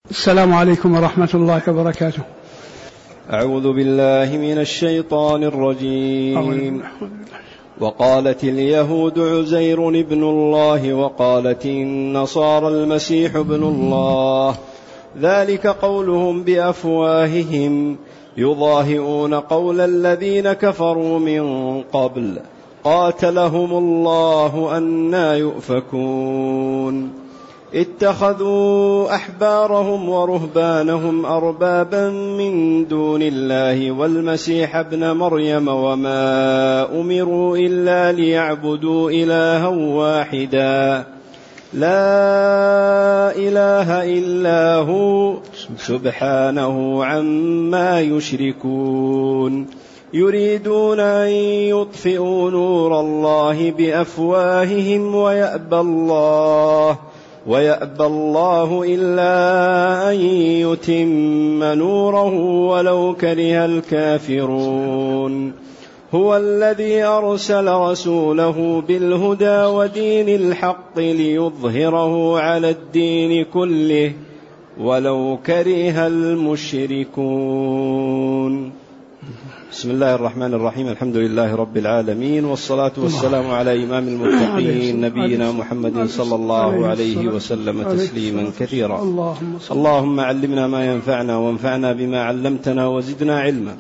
السلام عليكم ورحمة الله وبركاته. أعوذ بالله من الشيطان الرجيم. وقالت اليهود عزير ابن الله وقالت النصارى المسيح ابن الله، ذلك قولهم بأفواههم يضاهئون قول الذين كفروا من قبل قاتلهم الله أنى يؤفكون. اتخذوا أحبارهم ورهبانهم أربابا من دون الله والمسيح ابن مريم وما أمروا إلا ليعبدوا إلها واحدا لا إله إلا هو سبحانه عما يشركون. يريدون أن يطفئوا نور الله بأفواههم ويأبى الله إلا أن يتم نوره ولو كره الكافرون. هو الذي أرسل رسوله بالهدى ودين الحق ليظهره على الدين كله ولو كره المشركون. بسم الله الرحمن الرحيم. الحمد لله رب العالمين، والصلاة والسلام على إمام المتقين نبينا محمد صلى الله عليه وسلم تسليما كثيرا. اللهم علمنا ما ينفعنا وانفعنا بما علمتنا وزدنا علما.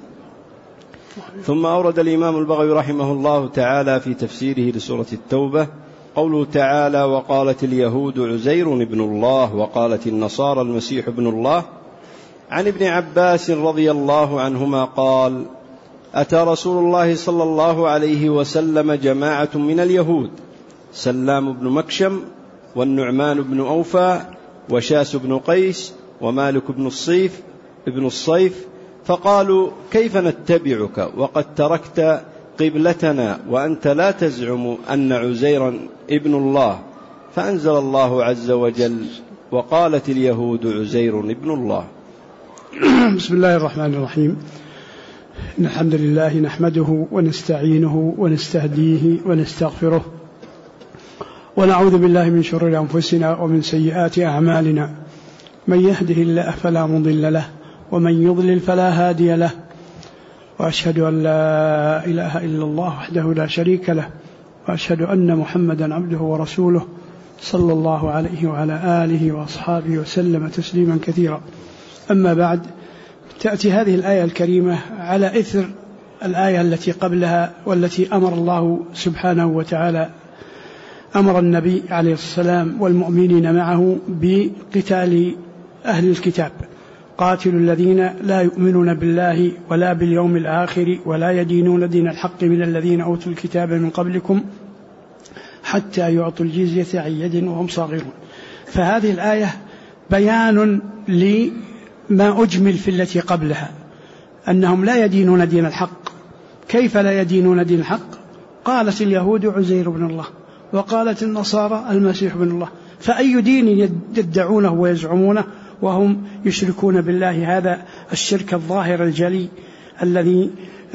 ثم أورد الإمام البغوي رحمه الله تعالى في تفسيره لسورة التوبة قوله تعالى: وقالت اليهود عزير ابن الله وقالت النصارى المسيح ابن الله. عن ابن عباس رضي الله عنهما قال: أتى رسول الله صلى الله عليه وسلم جماعة من اليهود، سلام بن مكشم والنعمان بن أوفى وشاس بن قيس ومالك بن الصيف، فقالوا: كيف نتبعك وقد تركت قبلتنا وأنت لا تزعم أن عزيرا ابن الله؟ فأنزل الله عز وجل: وقالت اليهود عزير ابن الله. بسم الله الرحمن الرحيم. إن الحمد لله نحمده ونستعينه ونستهديه ونستغفره، ونعوذ بالله من شرور أنفسنا ومن سيئات أعمالنا. من يهده الله فلا مضل له ومن يضلل فلا هادي له، وأشهد أن لا إله إلا الله وحده لا شريك له، وأشهد أن محمدا عبده ورسوله صلى الله عليه وعلى آله وأصحابه وسلم تسليما كثيرا. أما بعد، تأتي هذه الآية الكريمة على إثر الآية التي قبلها، والتي أمر الله سبحانه وتعالى أمر النبي عليه السلام والمؤمنين معه بقتال أهل الكتاب: قاتلوا الذين لا يؤمنون بالله ولا باليوم الآخر ولا يدينون دين الحق من الذين أوتوا الكتاب من قبلكم حتى يعطوا الجزية عن يد وهم صاغرون. فهذه الآية بيان لما أجمل في التي قبلها، أنهم لا يدينون دين الحق. كيف لا يدينون دين الحق؟ قالت اليهود عزير بن الله وقالت النصارى المسيح بن الله، فأي دين يدعونه ويزعمونه وهم يشركون بالله؟ هذا الشرك الظاهر الجلي الذي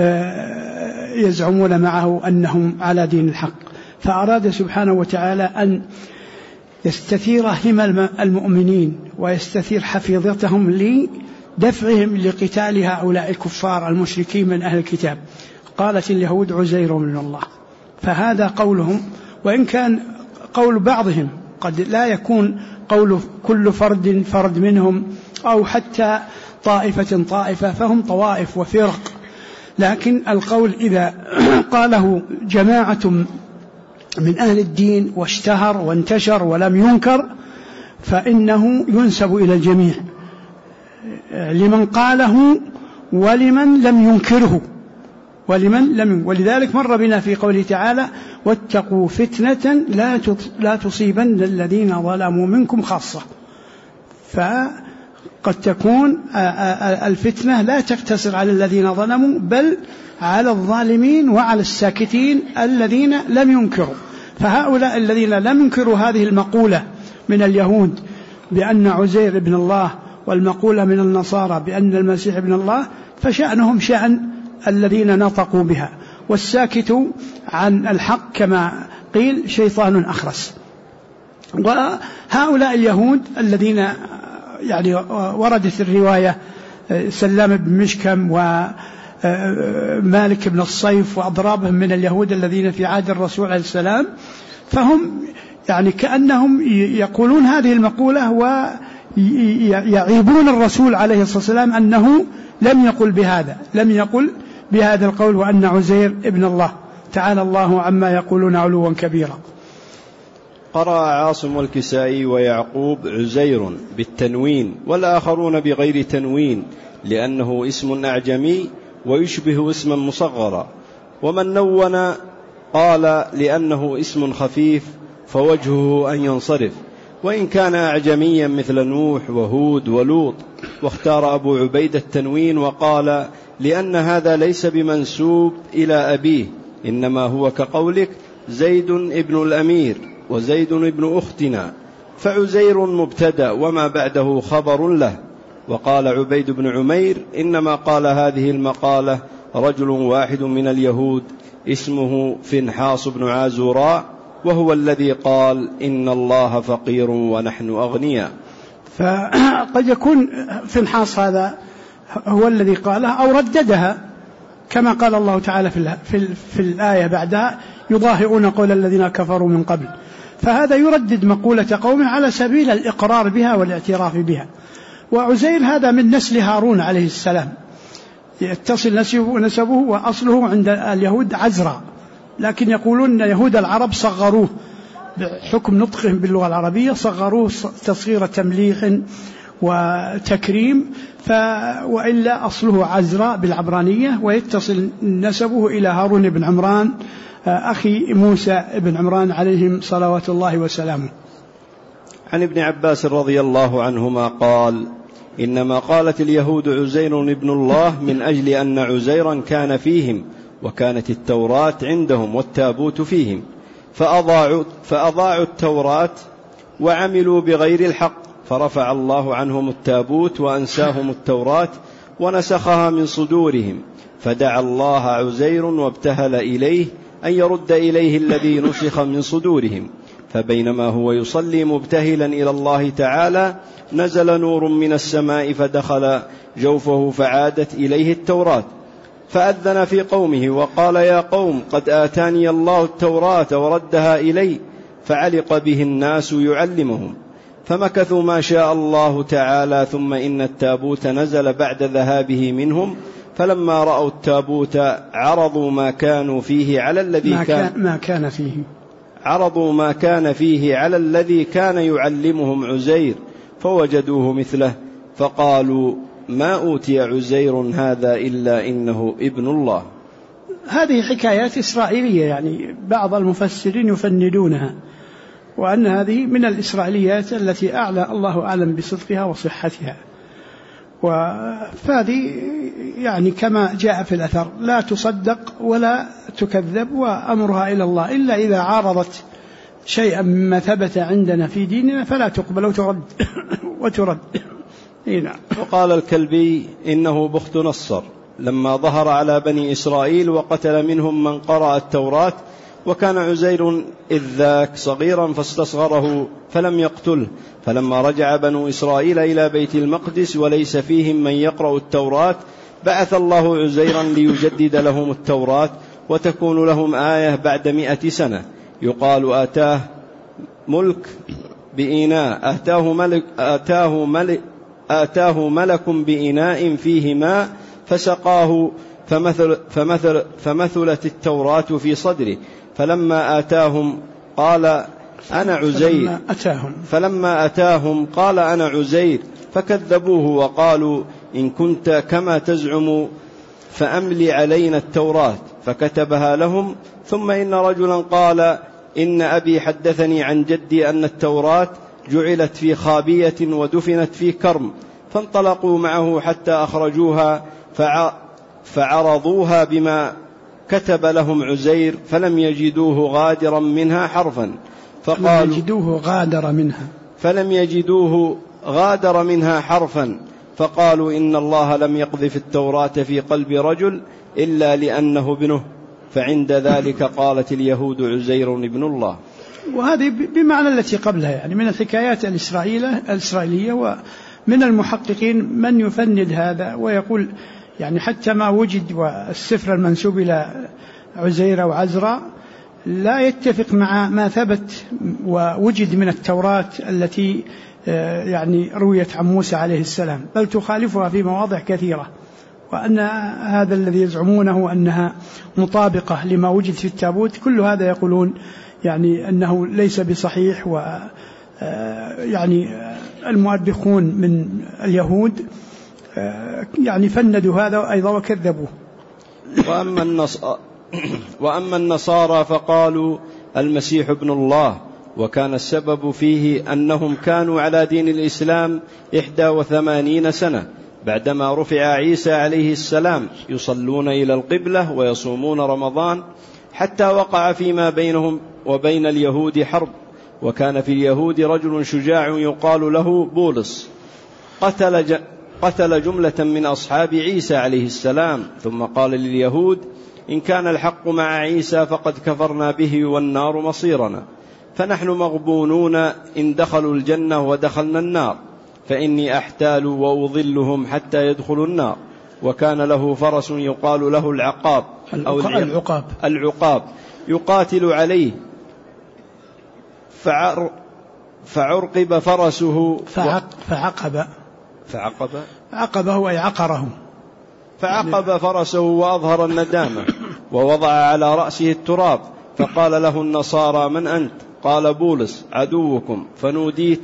يزعمون معه أنهم على دين الحق. فأراد سبحانه وتعالى أن يستثير هم المؤمنين ويستثير حفيظتهم لدفعهم لقتال هؤلاء الكفار المشركين من أهل الكتاب. قالت اليهود عزير من الله، فهذا قولهم، وإن كان قول بعضهم قد لا يكون قول كل فرد منهم، أو حتى طائفة، فهم طوائف وفرق، لكن القول إذا قاله جماعة من أهل الدين واشتهر وانتشر ولم ينكر فإنه ينسب إلى الجميع، لمن قاله ولمن لم ينكره ولذلك مر بنا في قوله تعالى: واتقوا فتنة لا تصيبن الذين ظلموا منكم خاصة. فقد تكون الفتنة لا تقتصر على الذين ظلموا، بل على الظالمين وعلى الساكتين الذين لم ينكروا. فهؤلاء الذين لم ينكروا هذه المقولة من اليهود بأن عزير ابن الله، والمقولة من النصارى بأن المسيح ابن الله، فشأنهم شأن الذين نطقوا بها، والساكت عن الحق كما قيل شيطان أخرس. وهؤلاء اليهود الذين يعني وردت الرواية سلام بن مشكم ومالك بن الصيف وأضرابهم من اليهود الذين في عهد الرسول عليه السلام، فهم يعني كأنهم يقولون هذه المقولة ويعيبون الرسول عليه الصلاة والسلام أنه لم يقل بهذا القول وأن عزير ابن الله، تعالى الله عما يقولون علوا كبيرا. قرأ عاصم والكسائي ويعقوب عزير بالتنوين والآخرون بغير تنوين لأنه اسم أعجمي ويشبه اسما مصغرا، ومن نون قال لأنه اسم خفيف فوجهه أن ينصرف، وإن كان أعجميا مثل نوح وهود ولوط. واختار أبو عبيد التنوين وقال لأن هذا ليس بمنسوب إلى أبيه، إنما هو كقولك زيد ابن الأمير وزيد ابن أختنا، فعزير مبتدأ وما بعده خبر له. وقال عبيد بن عمير إنما قال هذه المقالة رجل واحد من اليهود اسمه فنحاص بن عازوراء، وهو الذي قال إن الله فقير ونحن أغنياء. فقد يكون فنحاص هذا هو الذي قالها أو رددها، كما قال الله تعالى في الآية بعدها يضاهئون قول الذين كفروا من قبل، فهذا يردد مقولة قومه على سبيل الإقرار بها والاعتراف بها. وعزير هذا من نسل هارون عليه السلام، يتصل نسبه وأصله عند اليهود عزرا، لكن يقولون أن يهود العرب صغروه بحكم نطقهم باللغة العربية، صغروه تصغير تمليح وتكريم، وإلا أصله عزرا بالعبرانية، ويتصل نسبه إلى هارون بن عمران أخي موسى بن عمران عليهم صلوات الله وسلامه. عن ابن عباس رضي الله عنهما قال إنما قالت اليهود عزير ابن الله من أجل أن عزيرا كان فيهم، وكانت التوراة عندهم والتابوت فيهم، فأضاعوا التوراة وعملوا بغير الحق، فرفع الله عنهم التابوت وأنساهم التوراة ونسخها من صدورهم، فدعا الله عزير وابتهل إليه أن يرد إليه الذي نسخ من صدورهم، فبينما هو يصلي مبتهلا إلى الله تعالى نزل نور من السماء فدخل جوفه فعادت إليه التوراة، فأذن في قومه وقال يا قوم قد آتاني الله التوراة وردها إلي، فعلق به الناس يعلمهم، فمكثوا ما شاء الله تعالى، ثم إن التابوت نزل بعد ذهابه منهم، فلما رأوا التابوت عرضوا ما كان فيه على الذي كان يعلمهم عزير فوجدوه مثله، فقالوا ما أوتي عزير هذا إلا إنه ابن الله. هذه حكايات إسرائيلية، يعني بعض المفسرين يفندونها، وأن هذه من الإسرائيليات التي أعلى الله أعلم بصدقها وصحتها، فهذه يعني كما جاء في الأثر لا تصدق ولا تكذب وأمرها إلى الله، إلا إذا عارضت شيئا مما ثبت عندنا في ديننا فلا تقبل وترد. نعم. وقال الكلبي إنه بخت نصر لما ظهر على بني إسرائيل وقتل منهم من قرأ التوراة، وكان عزير إذ ذاك صغيرا فاستصغره فلم يقتله، فلما رجع بنو إسرائيل إلى بيت المقدس وليس فيهم من يقرأ التوراة بعث الله عزيرا ليجدد لهم التوراة وتكون لهم آية بعد 100 سنة، يقال آتاه ملك بإناء، آتاه ملك بإناء فيه ماء فسقاه فمثلت التوراة في صدره، فلما آتاهم قال أنا عزير فكذبوه وقالوا إن كنت كما تزعم فأملي علينا التوراة، فكتبها لهم. ثم إن رجلا قال إن أبي حدثني عن جدي أن التوراة جعلت في خابية ودفنت في كرم، فانطلقوا معه حتى أخرجوها فعرضوها بما كتب لهم عزير فلم يجدوه غادرا منها حرفا، فقالوا إن الله لم يقذف التوراة في قلب رجل إلا لأنه ابنه، فعند ذلك قالت اليهود عزير ابن الله. وهذه بمعنى التي قبلها، يعني من الحكايات الإسرائيلية من المحققين من يفند هذا ويقول يعني حتى ما وجد والسفر المنسوب إلى عزير وعزرا لا يتفق مع ما ثبت ووجد من التوراة التي يعني رويت عن موسى عليه السلام، بل تخالفها في مواضع كثيرة، وأن هذا الذي يزعمونه أنها مطابقة لما وجد في التابوت كل هذا يقولون يعني أنه ليس بصحيح. ويعني المؤرخون من اليهود يعني فندوا هذا أيضا وكذبوه. وأما النصارى فقالوا المسيح ابن الله، وكان السبب فيه أنهم كانوا على دين الإسلام 81 سنة بعدما رفع عيسى عليه السلام، يصلون إلى القبلة ويصومون رمضان، حتى وقع فيما بينهم وبين اليهود حرب. وكان في اليهود رجل شجاع يقال له بولس، قتل جملة من أصحاب عيسى عليه السلام، ثم قال لليهود إن كان الحق مع عيسى فقد كفرنا به والنار مصيرنا، فنحن مغبونون إن دخلوا الجنة ودخلنا النار، فإني أحتال وأضلهم حتى يدخلوا النار. وكان له فرس يقال له العقاب أو العقاب يقاتل عليه، فعرقب فرسه عقبه أي عقره، فعقب فرسه وأظهر الندامة ووضع على رأسه التراب، فقال له النصارى من أنت؟ قال بولس عدوكم، فنوديت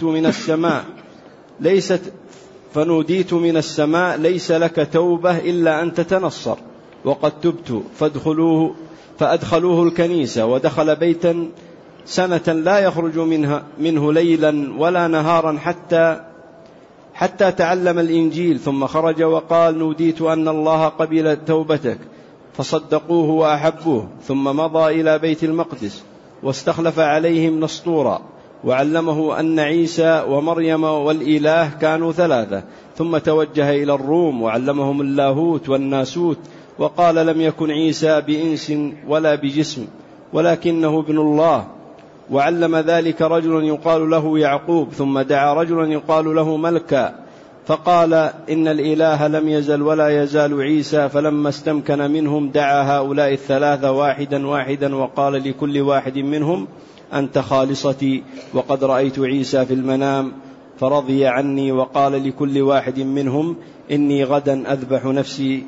من السماء ليس لك توبة إلا أن تتنصر، وقد تبت، فأدخلوه الكنيسة، ودخل بيتا سنة لا يخرج منه ليلا ولا نهارا حتى تعلم الإنجيل، ثم خرج وقال نوديت أن الله قبل توبتك، فصدقوه وأحبوه، ثم مضى إلى بيت المقدس واستخلف عليهم نسطورا، وعلمه أن عيسى ومريم والإله كانوا ثلاثة، ثم توجه إلى الروم وعلمهم اللاهوت والناسوت، وقال لم يكن عيسى بإنس ولا بجسم ولكنه ابن الله، وعلم ذلك رجل يقال له يعقوب، ثم دعا رجلا يقال له ملكا، فقال إن الإله لم يزل ولا يزال عيسى، فلما استمكن منهم دعا هؤلاء الثلاثة واحدا واحدا، وقال لكل واحد منهم أنت خالصتي، وقد رأيت عيسى في المنام فرضي عني، وقال لكل واحد منهم إني غدا أذبح نفسي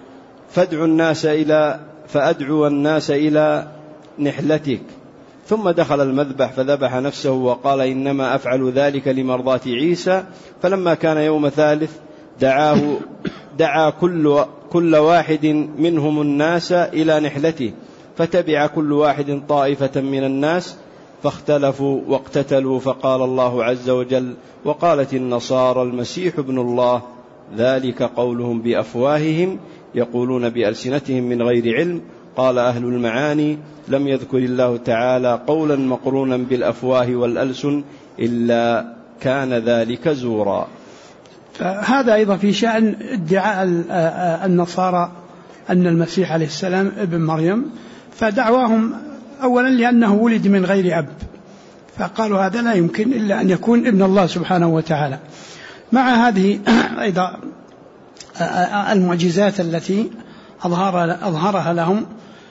فأدعو الناس إلى نحلتك. ثم دخل المذبح فذبح نفسه وقال إنما أفعل ذلك لمرضاة عيسى. فلما كان يوم ثالث دعا كل واحد منهم الناس إلى نحلته، فتبع كل واحد طائفة من الناس، فاختلفوا واقتتلوا، فقال الله عز وجل وقالت النصارى المسيح ابن الله، ذلك قولهم بأفواههم يقولون بألسنتهم من غير علم. قال أهل المعاني لم يذكر الله تعالى قولا مقرونا بالأفواه والألسن إلا كان ذلك زورا. هذا أيضا في شأن ادعاء النصارى أن المسيح عليه السلام ابن مريم، فدعواهم أولا لأنه ولد من غير أب، فقالوا هذا لا يمكن إلا أن يكون ابن الله سبحانه وتعالى، مع هذه أيضا المعجزات التي أظهرها لهم،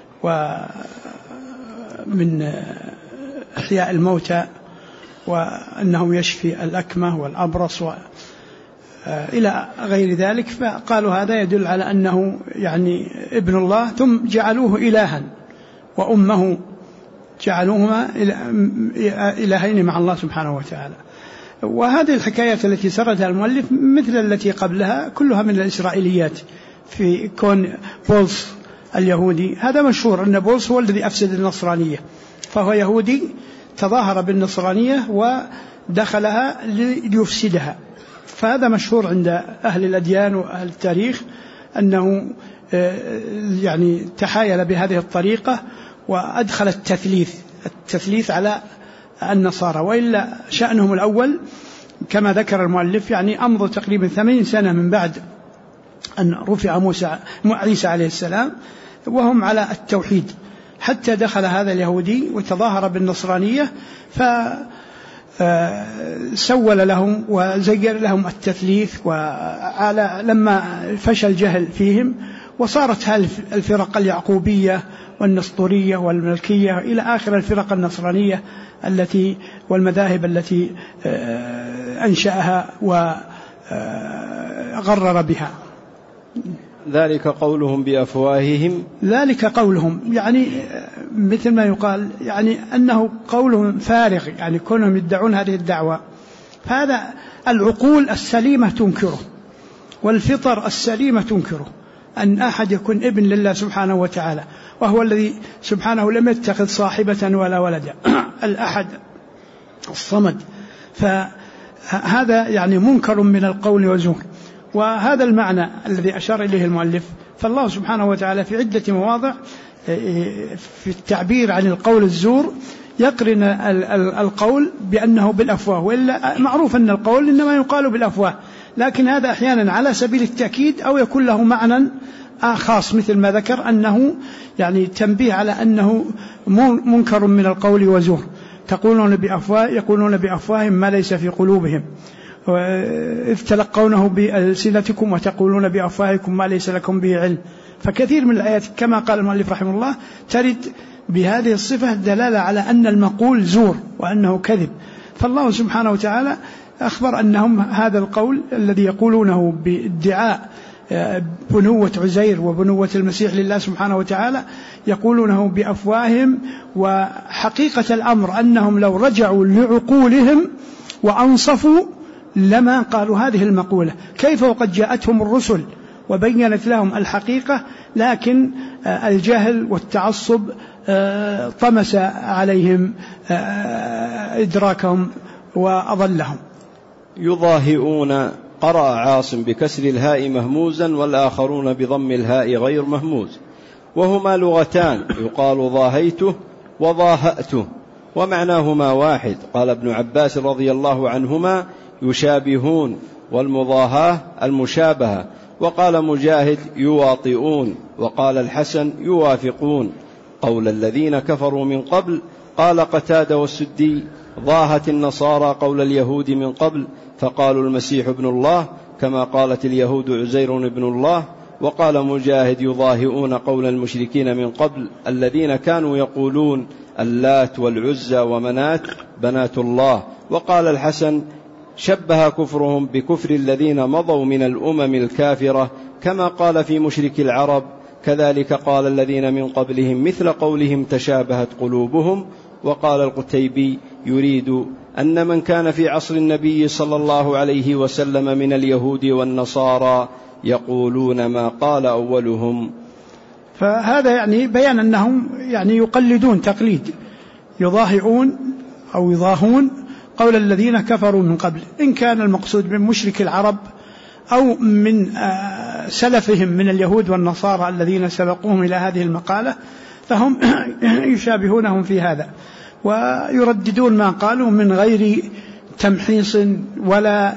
ومن إحياء الموتى، وأنه يشفي الأكمة والأبرص إلى غير ذلك، فقالوا هذا يدل على أنه يعني ابن الله، ثم جعلوه إلها وأمه جعلوهما إلهين مع الله سبحانه وتعالى. وهذه الحكايات التي سردها المؤلف مثل التي قبلها كلها من الإسرائيليات، في كون بولس اليهودي هذا مشهور أن بولس هو الذي أفسد النصرانية، فهو يهودي تظاهر بالنصرانية ودخلها ليفسدها، فهذا مشهور عند أهل الأديان وأهل التاريخ أنه يعني تحايل بهذه الطريقة وأدخل التثليث على النصارى، وإلا شأنهم الأول كما ذكر المؤلف يعني أمضوا تقريبا 80 سنة من بعد أن رفع عيسى عليه السلام وهم على التوحيد، حتى دخل هذا اليهودي وتظاهر بالنصرانية، سول لهم وزين لهم التثليث، لما فشل الجهل فيهم وصارت الفرق اليعقوبية والنسطورية والملكية إلى آخر الفرق النصرانية والمذاهب التي أنشأها وغرر بها. ذلك قولهم بأفواههم، ذلك قولهم يعني مثل ما يقال يعني أنه قولهم فارغ، يعني كونهم يدعون هذه الدعوة، هذا العقول السليمة تنكره والفطر السليمة تنكره، أن أحد يكون ابن لله سبحانه وتعالى، وهو الذي سبحانه لم يتخذ صاحبة ولا ولدا، الأحد الصمد، فهذا يعني منكر من القول وزور. وهذا المعنى الذي أشار إليه المؤلف، فالله سبحانه وتعالى في عدة مواضع في التعبير عن القول الزور يقرن القول بأنه بالأفواه، وإلا معروف أن القول إنما يقال بالأفواه، لكن هذا أحيانا على سبيل التأكيد أو يكون له معنى خاص، مثل ما ذكر أنه يعني تنبيه على أنه منكر من القول وزور. يقولون بأفواههم ما ليس في قلوبهم، إذ تلقونه بألسنتكم وتقولون بأفواهكم ما ليس لكم به علم. فكثير من الآيات كما قال المؤلف رحمه الله ترد بهذه الصفة دلالة على أن المقول زور وأنه كذب. فالله سبحانه وتعالى أخبر أنهم هذا القول الذي يقولونه بادعاء بنوة عزير وبنوة المسيح لله سبحانه وتعالى يقولونه بأفواههم، وحقيقة الأمر أنهم لو رجعوا لعقولهم وأنصفوا لما قالوا هذه المقولة. كيف وقد جاءتهم الرسل وبينت لهم الحقيقة، لكن الجهل والتعصب طمس عليهم إدراكهم وأضلهم. يضاهئون، قرأ عاصم بكسر الهاء مهموزا والآخرون بضم الهاء غير مهموز، وهما لغتان، يقال ضاهيته وضاهأته ومعناهما واحد. قال ابن عباس رضي الله عنهما: يشابهون، والمضاهاة المشابهة. وقال مجاهد: يواطئون. وقال الحسن: يوافقون. قول الذين كفروا من قبل. قال قتادة والسدي: ضاهت النصارى قول اليهود من قبل، فقالوا المسيح ابن الله كما قالت اليهود عزير ابن الله. وقال مجاهد: يضاهئون قول المشركين من قبل الذين كانوا يقولون اللات والعزى ومنات بنات الله. وقال الحسن: شبه كفرهم بكفر الذين مضوا من الأمم الكافرة كما قال في مشرك العرب، كذلك قال الذين من قبلهم مثل قولهم تشابهت قلوبهم. وقال القتيبي: يريد أن من كان في عصر النبي صلى الله عليه وسلم من اليهود والنصارى يقولون ما قال أولهم. فهذا يعني بيان أنهم يعني يقلدون تقليد، يضاهئون أو يضاهون قول الذين كفروا من قبل، إن كان المقصود من مشرك العرب أو من سلفهم من اليهود والنصارى الذين سبقوهم إلى هذه المقالة، فهم يشابهونهم في هذا ويرددون ما قالوا من غير تمحيص ولا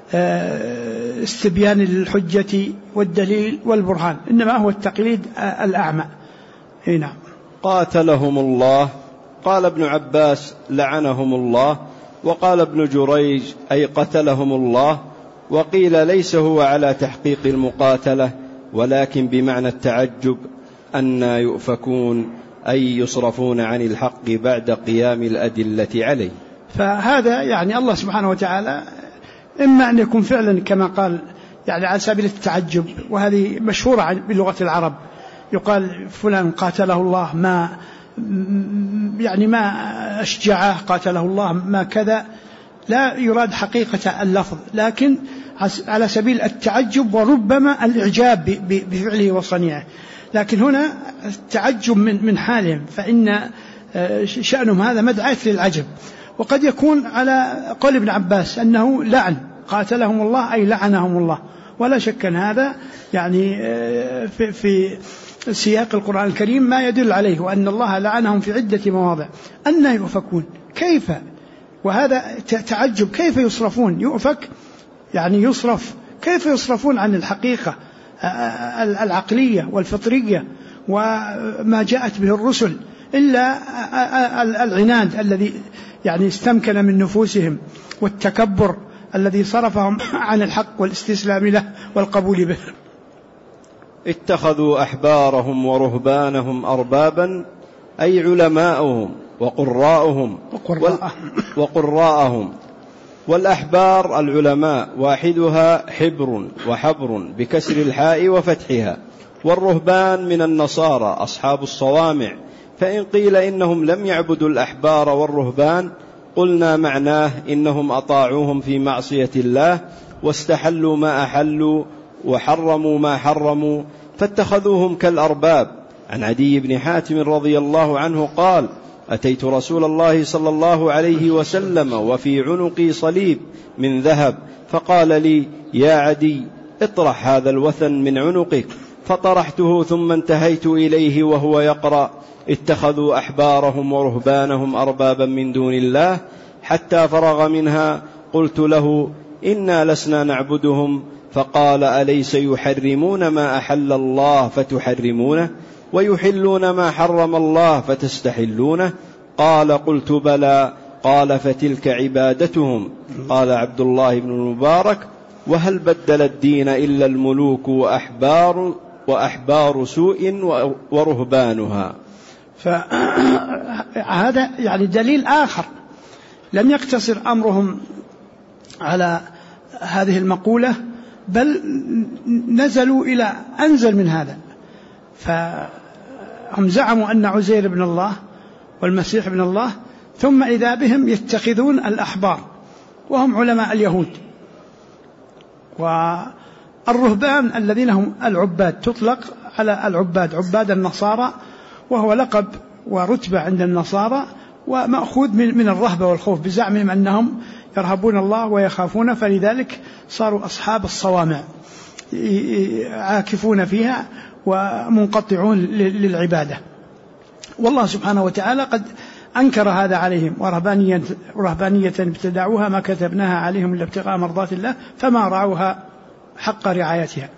استبيان للحجة والدليل والبرهان، إنما هو التقليد الأعمى. هنا قاتلهم الله. قال ابن عباس: لعنهم الله. وقال ابن جريج: أي قتلهم الله. وقيل ليس هو على تحقيق المقاتلة، ولكن بمعنى التعجب، أن يؤفكون أي يصرفون عن الحق بعد قيام الأدلة عليه. فهذا يعني الله سبحانه وتعالى إما أن يكون فعلا كما قال يعني على سبيل التعجب، وهذه مشهورة بلغة العرب، يقال فلان قاتله الله، ما أشجعه، قاتله الله ما كذا، لا يراد حقيقة اللفظ، لكن على سبيل التعجب وربما الإعجاب بفعله وصنيعه. لكن هنا التعجب من حالهم، فإن شأنهم هذا مدعاة للعجب. وقد يكون على قول ابن عباس أنه لعن، قاتلهم الله أي لعنهم الله، ولا شك أن هذا يعني في سياق القرآن الكريم ما يدل عليه، وأن الله لعنهم في عدة مواضع. أن يؤفكون، كيف؟ وهذا تعجب، كيف يصرفون؟ يؤفك يعني يصرف، كيف يصرفون عن الحقيقة العقلية والفطرية وما جاءت به الرسل؟ إلا العناد الذي يعني استمكن من نفوسهم، والتكبر الذي صرفهم عن الحق والاستسلام له والقبول به. اتخذوا أحبارهم ورهبانهم أربابا، أي علماءهم وقراءهم. والأحبار العلماء، واحدها حبر وحبر بكسر الحاء وفتحها. والرهبان من النصارى أصحاب الصوامع. فإن قيل إنهم لم يعبدوا الأحبار والرهبان قلنا معناه إنهم أطاعوهم في معصية الله، واستحلوا ما أحلوا وحرموا ما حرموا، فاتخذوهم كالأرباب. عن عدي بن حاتم رضي الله عنه قال: أتيت رسول الله صلى الله عليه وسلم وفي عنقي صليب من ذهب، فقال لي: يا عدي، اطرح هذا الوثن من عنقك. فطرحته ثم انتهيت إليه وهو يقرأ: اتخذوا أحبارهم ورهبانهم أربابا من دون الله، حتى فرغ منها. قلت له: إنا لسنا نعبدهم. فقال: أليس يحرمون ما أحل الله فتحرمونه، ويحلون ما حرم الله فتستحلونه؟ قال: قلت: بلى. قال: فتلك عبادتهم. قال عبد الله بن المبارك: وهل بدل الدين إلا الملوك وأحبار سوء ورهبانها؟ فهذا يعني دليل آخر، لم يقتصر أمرهم على هذه المقولة، بل نزلوا إلى أنزل من هذا. فهم زعموا أن عزير بن الله والمسيح بن الله، ثم إذا بهم يتخذون الأحبار وهم علماء اليهود. والرهبان الذين هم العباد، تطلق على العباد، عباد النصارى، وهو لقب ورتبة عند النصارى، ومأخوذ من الرهبة والخوف، بزعمهم أنهم يرهبون الله ويخافون، فلذلك صاروا أصحاب الصوامع عاكفون فيها ومنقطعون للعبادة. والله سبحانه وتعالى قد أنكر هذا عليهم: ورهبانية ابتدعوها ما كتبناها عليهم إلا ابتغاء مرضات الله فما رعوها حق رعايتها.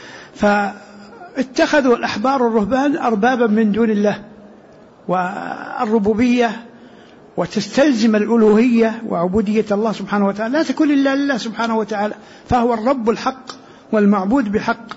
فاتخذوا الأحبار والرهبان أربابا من دون الله، والربوبية وتستلزم الألوهية وعبودية الله سبحانه وتعالى لا تكون إلا لله سبحانه وتعالى، فهو الرب الحق والمعبود بحق.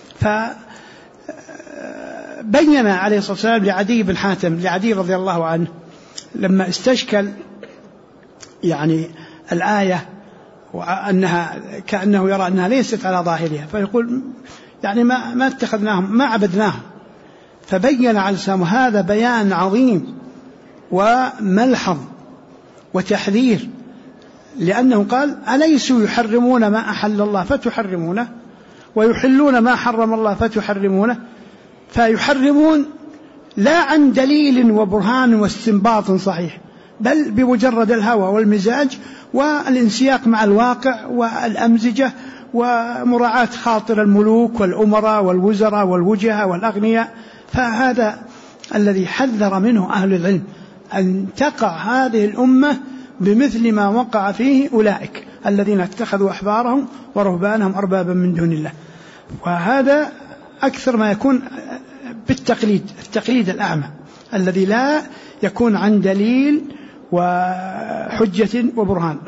فبين عليه الصلاة والسلام لعدي بن حاتم، لعدي رضي الله عنه، لما استشكل يعني الآية وأنها كأنه يرى أنها ليست على ظاهرها، فيقول يعني ما اتخذناهم، ما عبدناهم. فبين عليه السلام هذا بيان عظيم وملحظ وتحذير، لأنه قال: أليسوا يحرمون ما أحل الله فتحرمونه، ويحلون ما حرم الله فتحرمونه؟ فيحرمون لا عن دليل وبرهان واستنباط صحيح، بل بمجرد الهوى والمزاج والانسياق مع الواقع والأمزجة ومراعاة خاطر الملوك والأمراء والوزراء والوجهاء والأغنياء. فهذا الذي حذر منه أهل العلم، أن تقع هذه الأمة بمثل ما وقع فيه أولئك الذين اتخذوا أحبارهم ورهبانهم أربابا من دون الله. وهذا أكثر ما يكون التقليد الأعمى الذي لا يكون عن دليل وحجة وبرهان.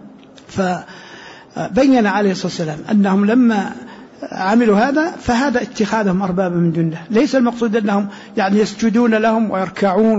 فبين عليه الصلاة والسلام أنهم لما عملوا هذا فهذا اتخاذهم أربابا من دون الله، ليس المقصود أنهم يعني يسجدون لهم ويركعون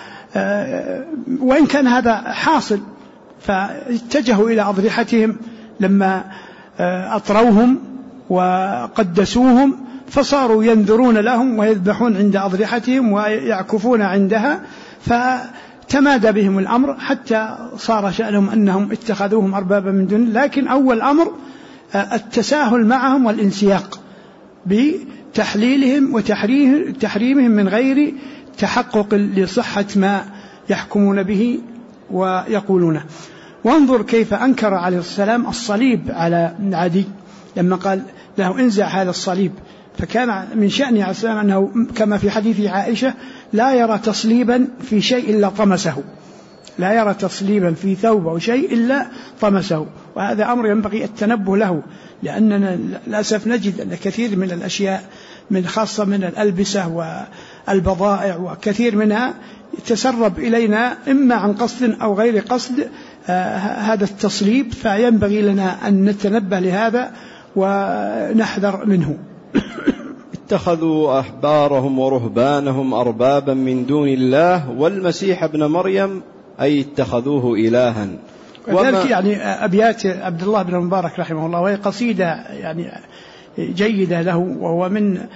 وإن كان هذا حاصل، فاتجهوا إلى أضرحتهم لما أطروهم وقدسوهم، فصاروا ينذرون لهم ويذبحون عند أضرحتهم ويعكفون عندها، فتمادى بهم الأمر حتى صار شأنهم أنهم اتخذوهم أربابا من دون الله. لكن أول أمر التساهل معهم والانسياق بتحليلهم وتحريمهم من غير تحقق لصحة ما يحكمون به ويقولونه. وانظر كيف أنكر عليه السلام الصليب على عدي لما قال له: انزع هذا الصليب. فكان من شأنه عليه السلام أنه كما في حديث عائشة لا يرى تصليبا في شيء إلا طمسه، لا يرى تصليبا في ثوب أو شيء إلا طمسه. وهذا أمر ينبغي التنبه له، لأننا للأسف نجد أن كثير من الأشياء خاصة من الألبسة والبضائع وكثير منها تسرب إلينا إما عن قصد أو غير قصد هذا التصليب، فينبغي لنا أن نتنبه لهذا ونحذر منه. اتخذوا أحبارهم ورهبانهم أربابا من دون الله والمسيح ابن مريم أي اتخذوه إلها. وذلك يعني أبيات عبد الله بن المبارك رحمه الله، وهي قصيدة يعني جيدة له، وهو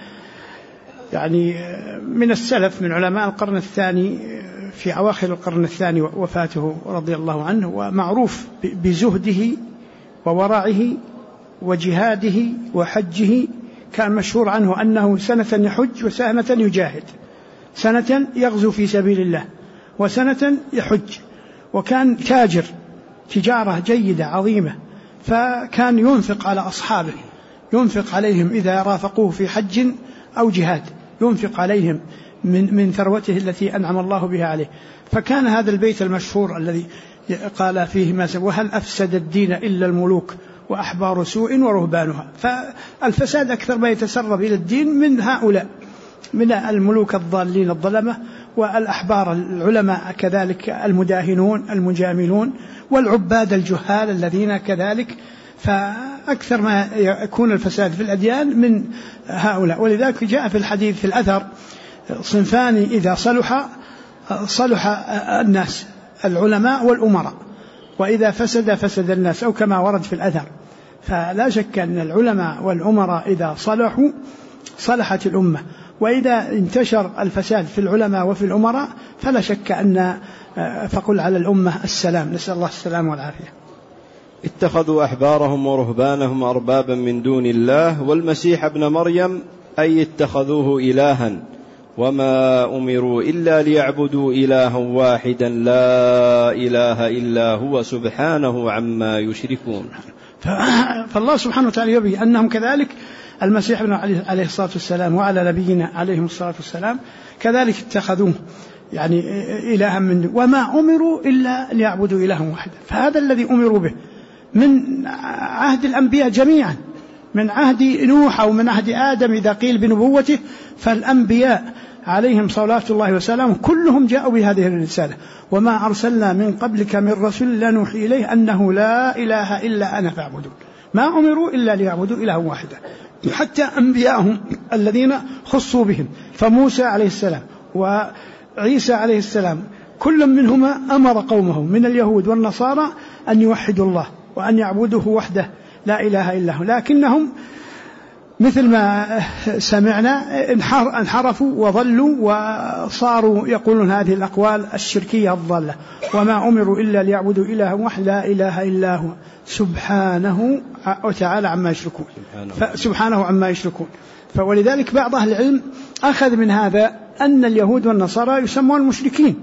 من السلف من علماء القرن الثاني، في أواخر القرن الثاني وفاته رضي الله عنه، ومعروف بزهده وورعه وجهاده وحجه. كان مشهور عنه أنه سنة يحج وسنة يجاهد، سنة يغزو في سبيل الله وسنة يحج، وكان تاجر تجارة جيدة عظيمة، فكان ينفق على أصحابه، ينفق عليهم إذا رافقوه في حج أو جهاد، ينفق عليهم من ثروته التي أنعم الله بها عليه. فكان هذا البيت المشهور الذي قال فيه ما وهل أفسد الدين إلا الملوك وأحبار سوء ورهبانها. فالفساد أكثر ما يتسرب إلى الدين من هؤلاء، من الملوك الضالين الظلمة، والأحبار العلماء كذلك المداهنون المجاملون، والعباد الجهال الذين كذلك. فأكثر ما يكون الفساد في الأديان من هؤلاء. ولذلك جاء في الحديث في الأثر صنفان إذا صلح الناس، العلماء والأمراء، وإذا فسد الناس، أو كما ورد في الأثر. فلا شك أن العلماء والأمراء إذا صلحوا صلحت الأمة، وإذا انتشر الفساد في العلماء وفي الأمراء فلا شك أن فقل على الأمة السلام، نسأل الله السلام والعافية. اتخذوا أحبارهم ورهبانهم أربابا من دون الله والمسيح ابن مريم أي اتخذوه إلها وما أمروا إلا ليعبدوا إلها واحدا لا إله إلا هو سبحانه عما يشركون. فالله سبحانه وتعالى يبين أنهم كذلك المسيح ابن عليه الصلاة والسلام وعلى نبينا عليهم الصلاة والسلام كذلك اتخذوه يعني إلها من، وما أمروا إلا ليعبدوا إلها واحدا. فهذا الذي أمروا به من عهد الأنبياء جميعا، من عهد نوح أو من عهد آدم إذا قيل بنبوته، فالأنبياء عليهم صلاة الله وسلامه كلهم جاءوا بهذه الرسالة. وما أرسلنا من قبلك من رسول لا نوحي إليه أنه لا إله إلا أنا فاعبدون. ما أمروا إلا ليعبدوا إلها واحدا. حتى أنبياءهم الذين خصوا بهم، فموسى عليه السلام وعيسى عليه السلام كل منهما أمر قومه من اليهود والنصارى أن يوحدوا الله وأن يعبدوه وحده لا إله إلا هو، لكنهم مثل ما سمعنا انحرفوا وضلوا وصاروا يقولون هذه الأقوال الشركية الضالة. وما أمروا إلا ليعبدوا إلها واحد لا إله إلا هو سبحانه وتعالى عما يشركون، سبحانه عما يشركون. فولذلك بعض أهل العلم أخذ من هذا أن اليهود والنصارى يسمون المشركين،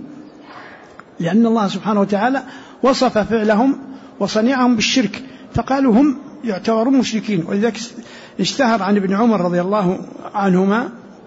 لأن الله سبحانه وتعالى وصف فعلهم وصنيعهم بالشرك، فقالوا هم يعتبرون مشركين. ولذلك اشتهر عن ابن عمر رضي الله عنهما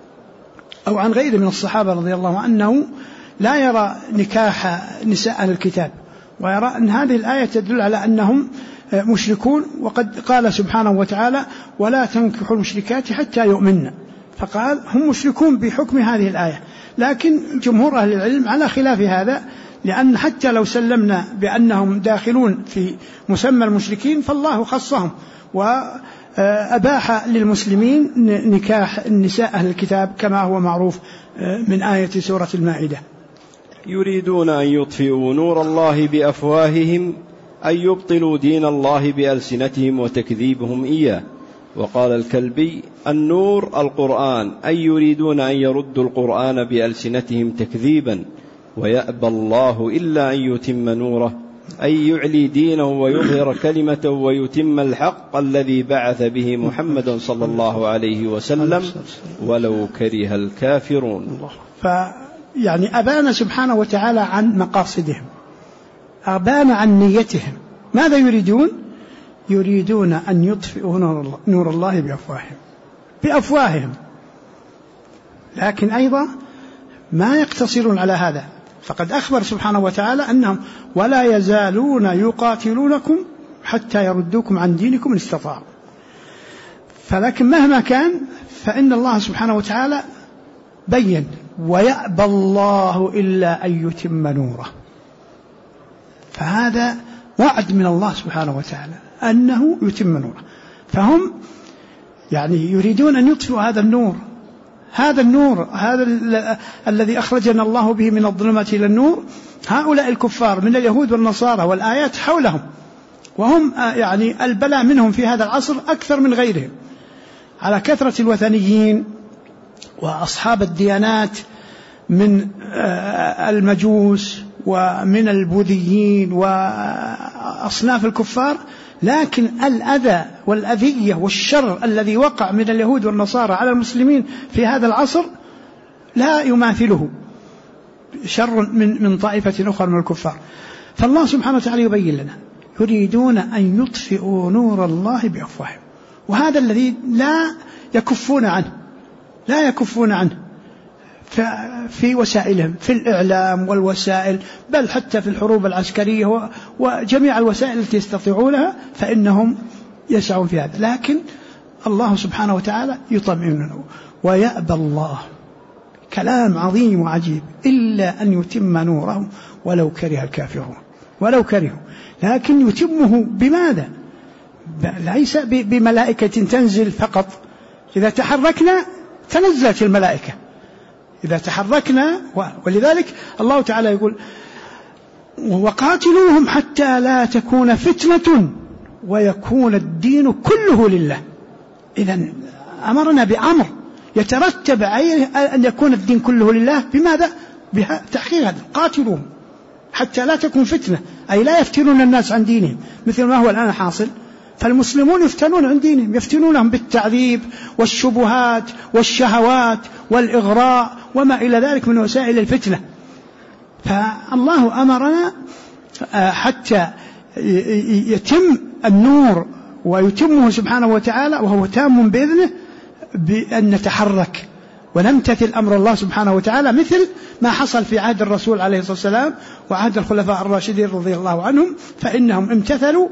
أو عن غيره من الصحابة رضي الله عنه أنه لا يرى نكاح نساء أهل الكتاب، ويرى أن هذه الآية تدل على أنهم مشركون. وقد قال سبحانه وتعالى ولا تنكحوا المشركات حتى يؤمنن، فقال هم مشركون بحكم هذه الآية. لكن جمهور أهل العلم على خلاف هذا، لأن حتى لو سلمنا بأنهم داخلون في مسمى المشركين فالله خصهم وأباح للمسلمين نكاح النساء أهل الكتاب كما هو معروف من آية سورة المائدة. يريدون أن يطفئوا نور الله بأفواههم أن يبطلوا دين الله بألسنتهم وتكذيبهم إياه. وقال الكلبي النور القرآن أي يريدون أن يردوا القرآن بألسنتهم تكذيبا ويأبى الله إلا أن يتم نوره أي يعلي دينه ويظهر كلمته ويتم الحق الذي بعث به محمد صلى الله عليه وسلم ولو كره الكافرون. فيعني أبان سبحانه وتعالى عن مقاصدهم، أبان عن نيتهم. ماذا يريدون؟ يريدون أن يطفئوا نور الله بأفواههم، لكن أيضا ما يقتصرون على هذا، فقد أخبر سبحانه وتعالى أنهم ولا يزالون يقاتلونكم حتى يردوكم عن دينكم إن استطاعوا. فلكن مهما كان فإن الله سبحانه وتعالى بين ويأبى الله إلا أن يتم نوره، فهذا وعد من الله سبحانه وتعالى أنه يتم نوره. فهم يعني يريدون أن يطفئوا هذا النور، هذا النور، هذا الذي أخرجنا الله به من الظلمة إلى النور. هؤلاء الكفار من اليهود والنصارى والآيات حولهم، وهم يعني البلاء منهم في هذا العصر أكثر من غيرهم، على كثرة الوثنيين وأصحاب الديانات من المجوس ومن البوذيين وأصناف الكفار. لكن الأذى والأذية والشر الذي وقع من اليهود والنصارى على المسلمين في هذا العصر لا يماثله شر من طائفة أخرى من الكفار. فالله سبحانه وتعالى يبين لنا يريدون أن يطفئوا نور الله بأفواههم، وهذا الذي لا يكفون عنه في وسائلهم، في الإعلام والوسائل، بل حتى في الحروب العسكرية وجميع الوسائل التي يستطيعونها، فإنهم يسعون في هذا. لكن الله سبحانه وتعالى يطمئنه. ويأبى الله، كلام عظيم وعجيب، إلا أن يتم نوره ولو كره الكافرون، ولو كرهوا. لكن يتمه بماذا؟ ليس بملائكة تنزل فقط، إذا تحركنا تنزلت الملائكة، إذا تحركنا. ولذلك الله تعالى يقول وقاتلوهم حتى لا تكون فتنة ويكون الدين كله لله. إذن أمرنا بأمر يترتب عليه أن يكون الدين كله لله. بماذا؟ بتحقيق هذا، قاتلوهم حتى لا تكون فتنة، أي لا يفتنون الناس عن دينهم مثل ما هو الآن حاصل. فالمسلمون يفتنون عن دينهم، يفتنونهم بالتعذيب والشبهات والشهوات والإغراء وما إلى ذلك من وسائل الفتنة. فالله أمرنا حتى يتم النور ويتمه سبحانه وتعالى، وهو تام بإذنه، بأن نتحرك ونمتثل أمر الله سبحانه وتعالى، مثل ما حصل في عهد الرسول عليه الصلاة والسلام وعهد الخلفاء الراشدين رضي الله عنهم، فإنهم امتثلوا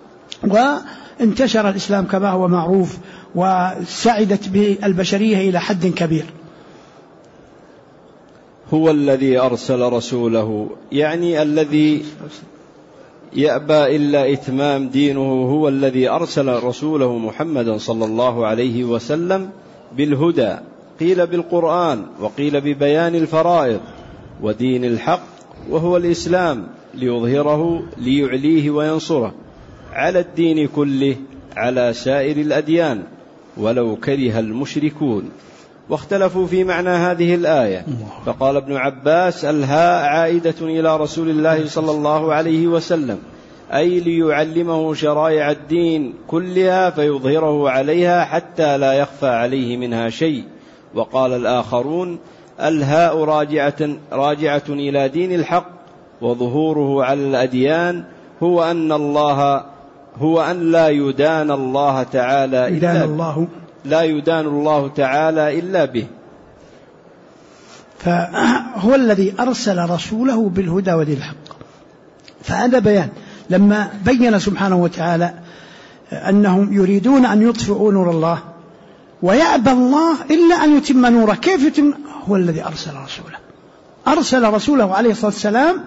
وانتشر الإسلام كما هو معروف، وسعدت به البشرية إلى حد كبير. هو الذي أرسل رسوله، يعني الذي يأبى إلا إتمام دينه، هو الذي أرسل رسوله محمدا صلى الله عليه وسلم بالهدى، قيل بالقرآن وقيل ببيان الفرائض ودين الحق، وهو الإسلام، ليظهره ليعليه وينصره على الدين كله، على سائر الأديان، ولو كره المشركون. واختلفوا في معنى هذه الآية، فقال ابن عباس الهاء عائدة إلى رسول الله صلى الله عليه وسلم، أي ليعلمه شرائع الدين كلها فيظهره عليها حتى لا يخفى عليه منها شيء. وقال الآخرون الهاء راجعة إلى دين الحق، وظهوره على الأديان هو أن لا يدان الله تعالى إلا به. فهو الذي أرسل رسوله بالهدى ودين الحق. فهذا بيان، لما بين سبحانه وتعالى أنهم يريدون أن يطفئوا نور الله ويأبى الله إلا أن يتم نوره. كيف يتم؟ هو الذي أرسل رسوله عليه الصلاة والسلام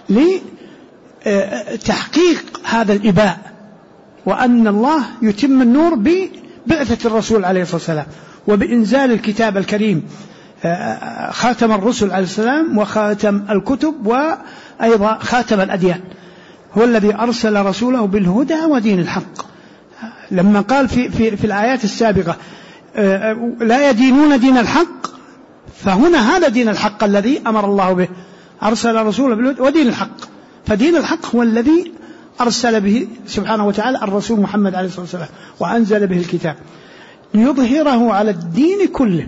لتحقيق هذا الإباء، وأن الله يتم النور ببعثة الرسول عليه الصلاة والسلام وبإنزال الكتاب الكريم، خاتم الرسل عليه السلام وخاتم الكتب وأيضا خاتم الأديان. هو الذي أرسل رسوله بالهدى ودين الحق. لما قال في الآيات السابقة لا يدينون دين الحق، فهنا هذا دين الحق الذي أمر الله به، أرسل رسوله بالهدى ودين الحق. فدين الحق هو الذي أرسل به سبحانه وتعالى الرسول محمد عليه الصلاة والسلام وأنزل به الكتاب ليظهره على الدين كله،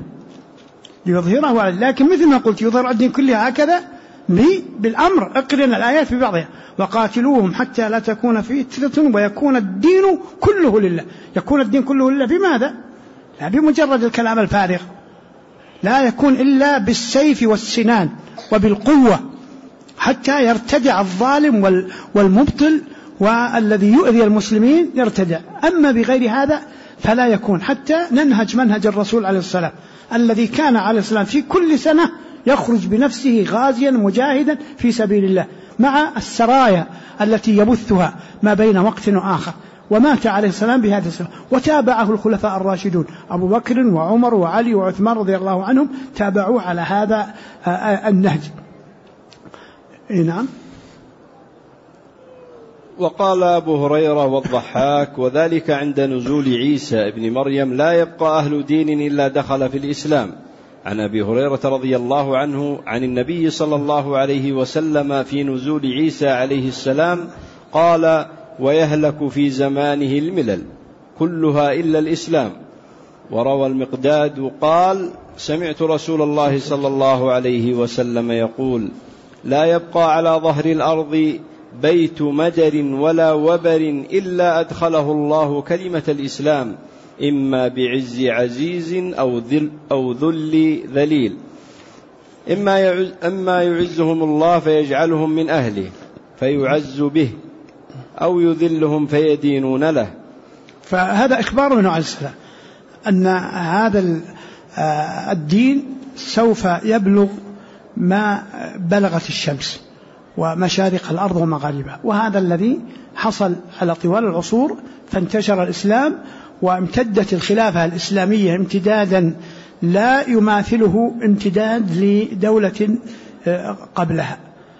لكن مثل ما قلت يظهر على الدين كله هكذا بالأمر. اقرن الآيات ببعضها، وقاتلوهم حتى لا تكون فتنة ويكون الدين كله لله. يكون الدين كله لله بماذا؟ لا بمجرد الكلام الفارغ، لا يكون إلا بالسيف والسنان وبالقوة حتى يرتدع الظالم والمبطل والذي يؤذي المسلمين يرتدع. أما بغير هذا فلا يكون، حتى ننهج منهج الرسول عليه السلام الذي كان عليه السلام في كل سنة يخرج بنفسه غازيا مجاهدا في سبيل الله مع السرايا التي يبثها ما بين وقت وآخر، ومات عليه السلام بهذا السبب. وتابعه الخلفاء الراشدون أبو بكر وعمر وعلي وعثمان رضي الله عنهم، تابعوه على هذا النهج. نعم. وقال أبو هريرة والضحاك: وذلك عند نزول عيسى ابن مريم لا يبقى أهل دين إلا دخل في الإسلام. عن أبي هريرة رضي الله عنه عن النبي صلى الله عليه وسلم في نزول عيسى عليه السلام قال: ويهلك في زمانه الملل كلها إلا الإسلام. وروى المقداد قال: سمعت رسول الله صلى الله عليه وسلم يقول: لا يبقى على ظهر الأرض بيت مدر ولا وبر إلا أدخله الله كلمة الإسلام، إما بعز عزيز أو ذل ذليل، إما يعزهم الله فيجعلهم من أهله فيعز به، أو يذلهم فيدينون له. فهذا إخبار منه عليه السلام أن هذا الدين سوف يبلغ ما بلغت الشمس ومشارق الأرض ومغاربها، وهذا الذي حصل على طوال العصور. فانتشر الإسلام وامتدت الخلافة الإسلامية امتدادا لا يماثله امتداد لدولة قبلها.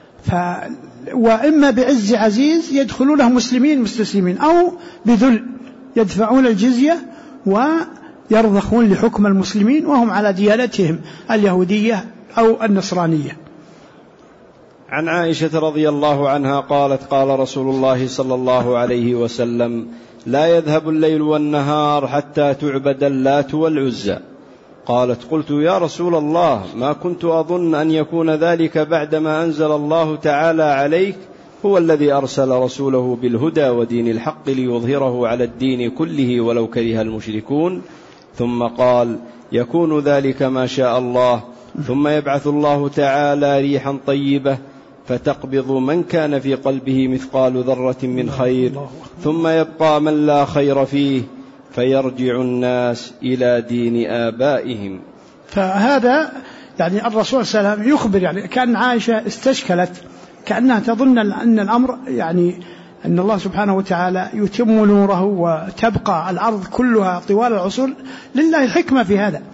وإما بعز عزيز يدخلونه مسلمين مستسلمين، أو بذل يدفعون الجزية ويرضخون لحكم المسلمين وهم على ديانتهم اليهودية أو النصرانية. عن عائشة رضي الله عنها قالت: قال رسول الله صلى الله عليه وسلم: لا يذهب الليل والنهار حتى تعبد اللات والعزى. قالت: قلت يا رسول الله ما كنت أظن أن يكون ذلك بعدما أنزل الله تعالى عليك هو الذي أرسل رسوله بالهدى ودين الحق ليظهره على الدين كله ولو كره المشركون. ثم قال: يكون ذلك ما شاء الله، ثم يبعث الله تعالى ريحا طيبة فتقبض من كان في قلبه مثقال ذرة من خير، ثم يبقى من لا خير فيه فيرجع الناس إلى دين آبائهم. فهذا يعني الرسول صلى الله عليه وسلم يخبر، يعني كان عائشة استشكلت كأنها تظن أن الأمر يعني أن الله سبحانه وتعالى يتم نوره وتبقى الأرض كلها طوال العصور. لله الحكمة في هذا،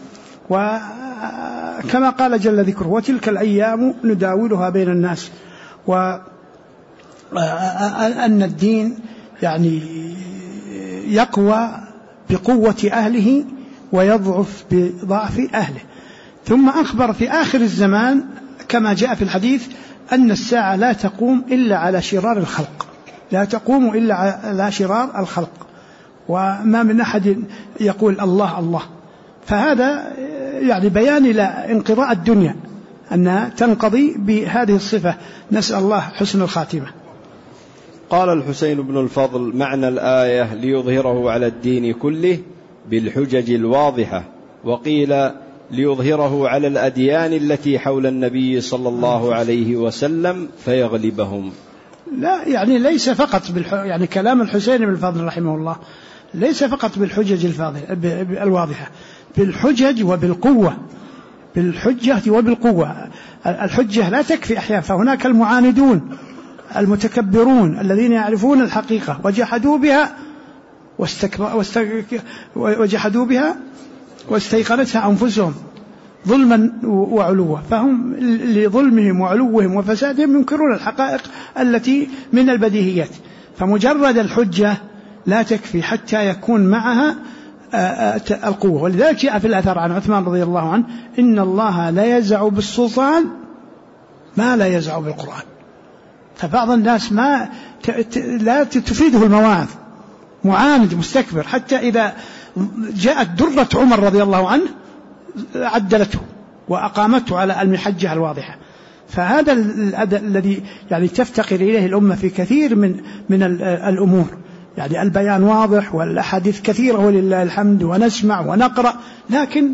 وكما قال جل ذكره: وتلك الأيام نداولها بين الناس. وأن الدين يعني يقوى بقوة أهله ويضعف بضعف أهله. ثم أخبر في آخر الزمان كما جاء في الحديث أن الساعة لا تقوم إلا على شرار الخلق، لا تقوم إلا على شرار الخلق، وما من أحد يقول الله الله. فهذا يعني بيان إلى انقضاء الدنيا أنها تنقضي بهذه الصفة، نسأل الله حسن الخاتمة. قال الحسين بن الفضل: معنى الآية ليظهره على الدين كله بالحجج الواضحة، وقيل ليظهره على الأديان التي حول النبي صلى الله عليه وسلم فيغلبهم. لا يعني ليس فقط يعني كلام الحسين بن الفضل رحمه الله ليس فقط بالحجج الواضحة، بالحجج وبالقوة، بالحجة وبالقوة. الحجة لا تكفي أحيانا، فهناك المعاندون المتكبرون الذين يعرفون الحقيقة وجحدوا بها واستيقنتها أنفسهم ظلما وعلوا، فهم لظلمهم وعلوهم وفسادهم ينكرون الحقائق التي من البديهيات. فمجرد الحجة لا تكفي حتى يكون معها القوة. ولذلك جاء في الأثر عن عثمان رضي الله عنه: إن الله لا يزع بالسلطان ما لا يزع بالقرآن. فبعض الناس لا تفيده المواعظ، معاند مستكبر، حتى إذا جاءت درة عمر رضي الله عنه عدلته وأقامته على المحجة الواضحة. فهذا الذي يعني تفتقر إليه الأمة في كثير من الأمور، يعني البيان واضح والأحاديث كثيرة ولله الحمد ونسمع ونقرأ، لكن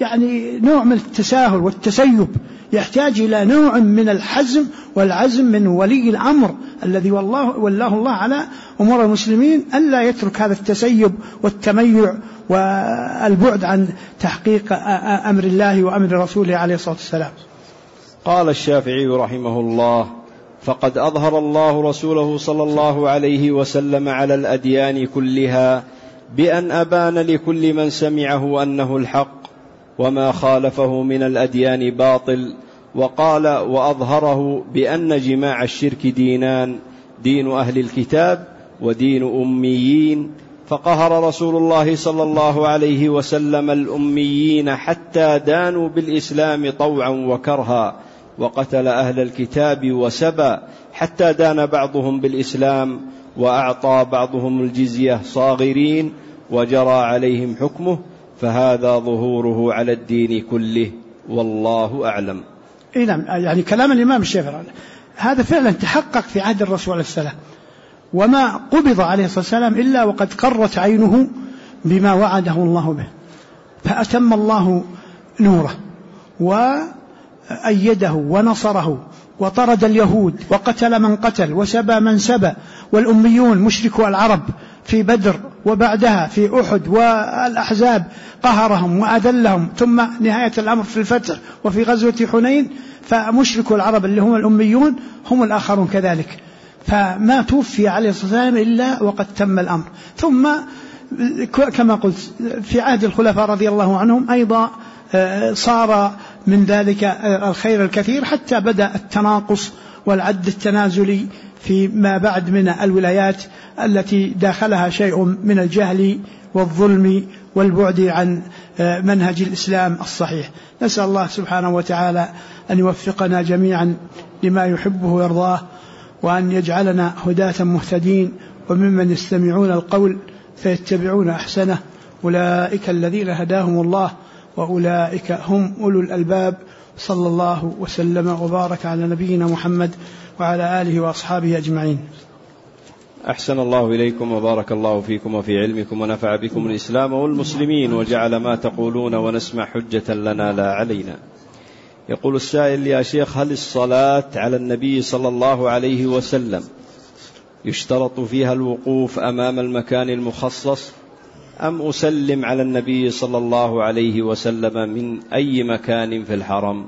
يعني نوع من التساهل والتسيب، يحتاج إلى نوع من الحزم والعزم من ولي الأمر الذي ولاه الله على أمور المسلمين ألا يترك هذا التسيب والتميع والبعد عن تحقيق أمر الله وأمر رسوله عليه الصلاة والسلام. قال الشافعي رحمه الله: فقد أظهر الله رسوله صلى الله عليه وسلم على الأديان كلها بأن أبان لكل من سمعه أنه الحق وما خالفه من الأديان باطل، وقال وأظهره بأن جماع الشرك دينان: دين أهل الكتاب ودين أميين. فقهر رسول الله صلى الله عليه وسلم الأميين حتى دانوا بالإسلام طوعا وكرها، وقتل أهل الكتاب وسبى حتى دان بعضهم بالإسلام، وأعطى بعضهم الجزية صاغرين وجرى عليهم حكمه، فهذا ظهوره على الدين كله، والله أعلم. نعم، يعني كلام الإمام الشافعي هذا فعلا تحقق في عهد الرسول عليه السلام، وما قبض عليه الصلاة والسلام إلا وقد قرت عينه بما وعده الله به، فأتم الله نوره وأيده ونصره وطرد اليهود وقتل من قتل وسبى من سبى، والأميون مشركوا العرب في بدر وبعدها في أحد والأحزاب قهرهم وأذلهم، ثم نهاية الأمر في الفتح وفي غزوة حنين، فمشركوا العرب اللي هم الأميون هم الآخرون كذلك. فما توفي عليه الصلاة والسلام إلا وقد تم الأمر. ثم كما قلت في عهد الخلفاء رضي الله عنهم أيضا صار من ذلك الخير الكثير، حتى بدأ التناقص والعد التنازلي فيما بعد من الولايات التي داخلها شيء من الجهل والظلم والبعد عن منهج الإسلام الصحيح. نسأل الله سبحانه وتعالى أن يوفقنا جميعا لما يحبه ويرضاه، وأن يجعلنا هداة مهتدين وممن يستمعون القول فيتبعون أحسنه، أولئك الذين هداهم الله وأولئك هم أولو الألباب. صلى الله وسلم وبارك على نبينا محمد وعلى آله وأصحابه أجمعين. أحسن الله إليكم وبارك الله فيكم وفي علمكم ونفع بكم الإسلام والمسلمين، وجعل ما تقولون ونسمع حجة لنا لا علينا. يقول السائل: يا شيخ، هل الصلاة على النبي صلى الله عليه وسلم يشترط فيها الوقوف أمام المكان المخصص، أم أسلم على النبي صلى الله عليه وسلم من أي مكان في الحرم؟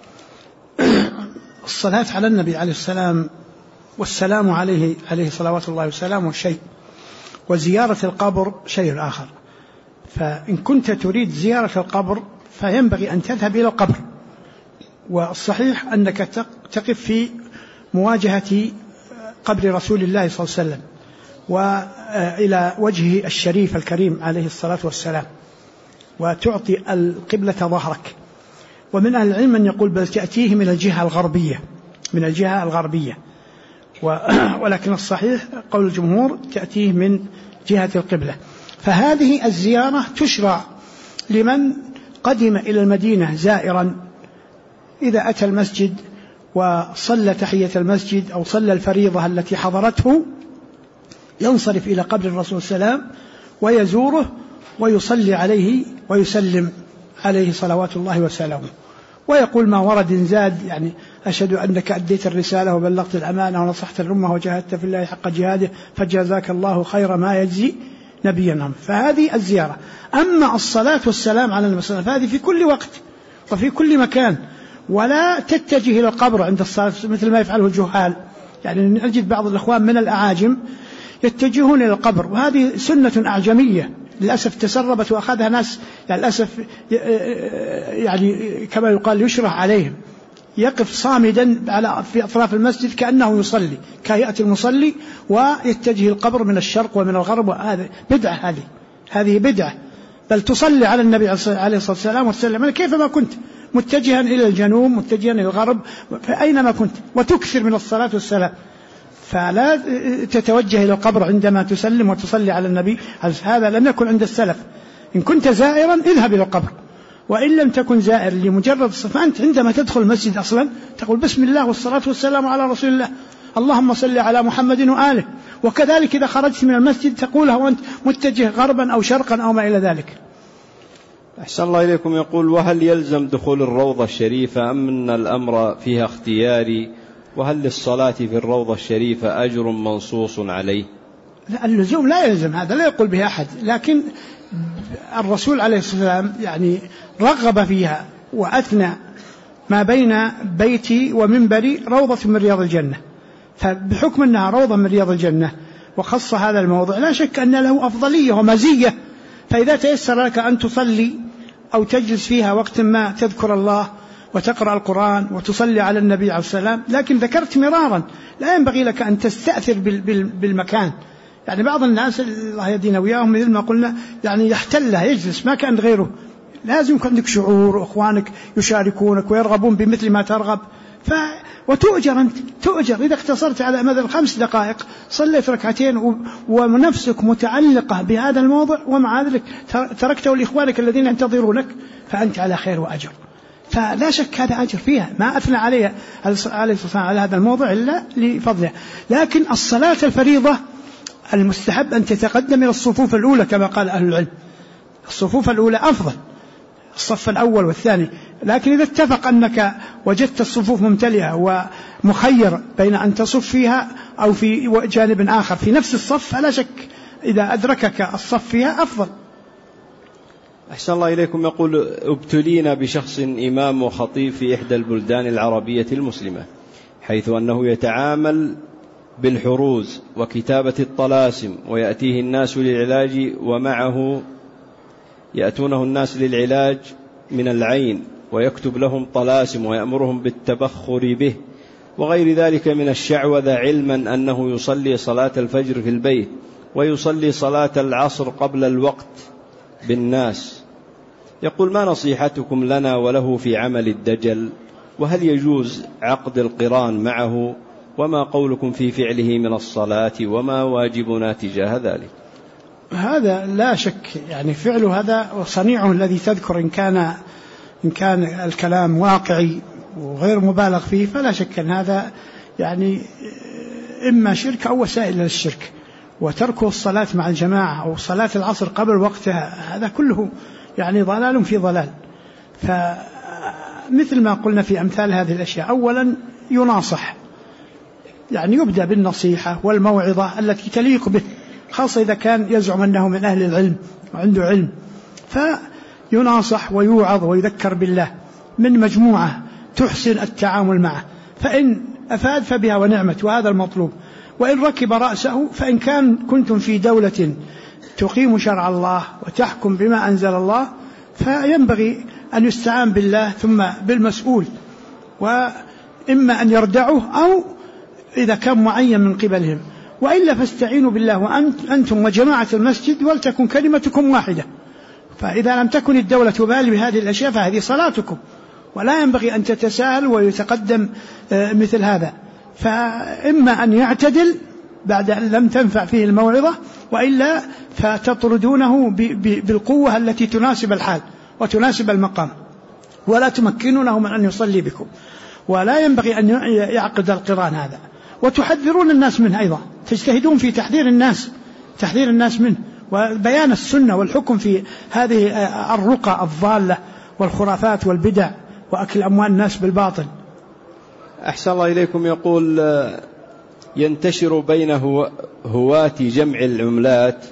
الصلاة على النبي عليه السلام والسلام عليه صلوات الله وسلامه شيء، وزيارة القبر شيء آخر. فإن كنت تريد زيارة القبر فينبغي أن تذهب إلى القبر، والصحيح أنك تقف في مواجهة قبر رسول الله صلى الله عليه وسلم وإلى وجهه الشريف الكريم عليه الصلاة والسلام، وتعطي القبلة ظهرك. ومن أهل العلم من يقول بل تأتيه من الجهة الغربية، ولكن الصحيح قول الجمهور تأتيه من جهة القبلة. فهذه الزيارة تشرع لمن قدم إلى المدينة زائرا، إذا أتى المسجد وصلى تحية المسجد أو صلى الفريضة التي حضرته، ينصرف إلى قبر الرسول صلى الله عليه وسلم ويزوره ويصلي عليه ويسلم عليه صلوات الله وسلامه، ويقول ما ورد زاد، يعني أشهد أنك أديت الرسالة وبلغت الأمانة ونصحت الأمة وجاهدت في الله حق جهاده فجزاك الله خير ما يجزي نبينا. فهذه الزيارة. أما الصلاة والسلام على النبي صلى الله عليه وسلم فهذه في كل وقت وفي كل مكان، ولا تتجه إلى القبر عند الصلاة مثل ما يفعله الجهال. يعني نجد بعض الإخوان من الأعاجم يتجهون إلى القبر، وهذه سنة أعجمية للأسف تسربت وأخذها ناس يعني للأسف يعني كما يقال يشرح عليهم، يقف صامدا في أطراف المسجد كأنه يصلي كهيئة المصلي، ويتجه القبر من الشرق ومن الغرب، وهذا بدعة. هذه بدعة، بل تصلي على النبي عليه الصلاة والسلام وتسلم كيفما كنت، متجها إلى الجنوب متجها إلى الغرب فأينما كنت، وتكثر من الصلاة والسلام. فلا تتوجه إلى القبر عندما تسلم وتصلي على النبي، هذا لم يكن عند السلف. إن كنت زائرا اذهب إلى القبر، وإن لم تكن زائر لمجرد فأنت عندما تدخل المسجد أصلا تقول بسم الله والصلاة والسلام على رسول الله، اللهم صل على محمد وآله. وكذلك إذا خرجت من المسجد تقولها وأنت متجه غربا أو شرقا أو ما إلى ذلك. أحسن الله إليكم. يقول: وهل يلزم دخول الروضة الشريفة أم أن الأمر فيها اختياري؟ وهل للصلاة في الروضة الشريفة أجر منصوص عليه؟ لا، اللزوم لا يلزم، هذا لا يقول به أحد، لكن الرسول عليه الصلاة والسلام يعني رغب فيها وأثنى: ما بين بيتي ومنبري روضة من رياض الجنة. فبحكم أنها روضة من رياض الجنة وخص هذا الموضوع، لا شك أن له أفضلية ومزية. فإذا تيسر لك أن تصلي أو تجلس فيها وقت ما تذكر الله وتقرأ القرآن وتصلي على النبي عليه السلام، لكن ذكرت مرارا لا ينبغي لك أن تستأثر بالمكان. يعني بعض الناس الله يهدينا وياهم مثل ما قلنا يعني يحتلها يجلس ما كان غيره. لازم يكون عندك شعور وإخوانك يشاركونك ويرغبون بمثل ما ترغب. وتؤجر أنت، تؤجر إذا اقتصرت على مثل 5 دقائق صليت ركعتين ونفسك متعلقة بهذا الموضوع، ومع ذلك تركته لإخوانك الذين ينتظرونك، فأنت على خير وأجر. فلا شك هذا أجر فيها، ما أثنى عليه عليه الصلاة على هذا الموضوع إلا لفضله. لكن الصلاة الفريضة المستحب أن تتقدم إلى الصفوف الأولى كما قال أهل العلم. الصفوف الأولى أفضل، الصف الأول والثاني. لكن إذا اتفق أنك وجدت الصفوف ممتلئة ومخير بين أن تصف فيها أو في جانب آخر في نفس الصف، فلا شك إذا أدركك الصف فيها أفضل. أحسن الله إليكم. يقول: ابتلينا بشخص إمام وخطيب في إحدى البلدان العربية المسلمة، حيث أنه يتعامل بالحروز وكتابة الطلاسم، ويأتيه الناس للعلاج ومعه يأتونه الناس للعلاج من العين، ويكتب لهم طلاسم ويأمرهم بالتبخر به وغير ذلك من الشعوذة، علما أنه يصلي صلاة الفجر في البيت ويصلي صلاة العصر قبل الوقت بالناس. يقول: ما نصيحتكم لنا وله في عمل الدجل؟ وهل يجوز عقد القران معه؟ وما قولكم في فعله من الصلاة؟ وما واجبنا تجاه ذلك؟ هذا لا شك يعني فعل هذا وصنيعه الذي تذكر إن كان الكلام واقعي وغير مبالغ فيه، فلا شك أن هذا يعني إما شرك أو وسائل للشرك. وتركه الصلاة مع الجماعة أو صلاة العصر قبل وقتها، هذا كله يعني ضلال في ضلال. فمثل ما قلنا في أمثال هذه الأشياء، أولا يناصح، يعني يبدأ بالنصيحة والموعظة التي تليق به، خاصة إذا كان يزعم أنه من أهل العلم وعنده علم، فيناصح ويوعظ ويذكر بالله من مجموعة تحسن التعامل معه، فإن أفاد فبها ونعمت، وهذا المطلوب. وإن ركب رأسه، فإن كنتم في دولة تقيم شرع الله وتحكم بما أنزل الله، فينبغي أن يستعان بالله ثم بالمسؤول، وإما أن يردعه أو إذا كان معين من قبلهم، وإلا فاستعينوا بالله وأنتم وجماعة المسجد ولتكن كلمتكم واحدة. فإذا لم تكن الدولة تبالي بهذه الأشياء فهذه صلاتكم، ولا ينبغي أن تتساهل ويتقدم مثل هذا. فإما أن يعتدل بعد أن لم تنفع فيه الموعظة، وإلا فتطردونه بالقوة التي تناسب الحال وتناسب المقام، ولا تمكنونه من أن يصلي بكم. ولا ينبغي أن يعقد القران هذا، وتحذرون الناس منه أيضا، تجتهدون في تحذير الناس منه وبيان السنة والحكم في هذه الرقى الضالة والخرافات والبدع وأكل أموال الناس بالباطل. أحسن الله إليكم. يقول: ينتشر بين هواة جمع العملات،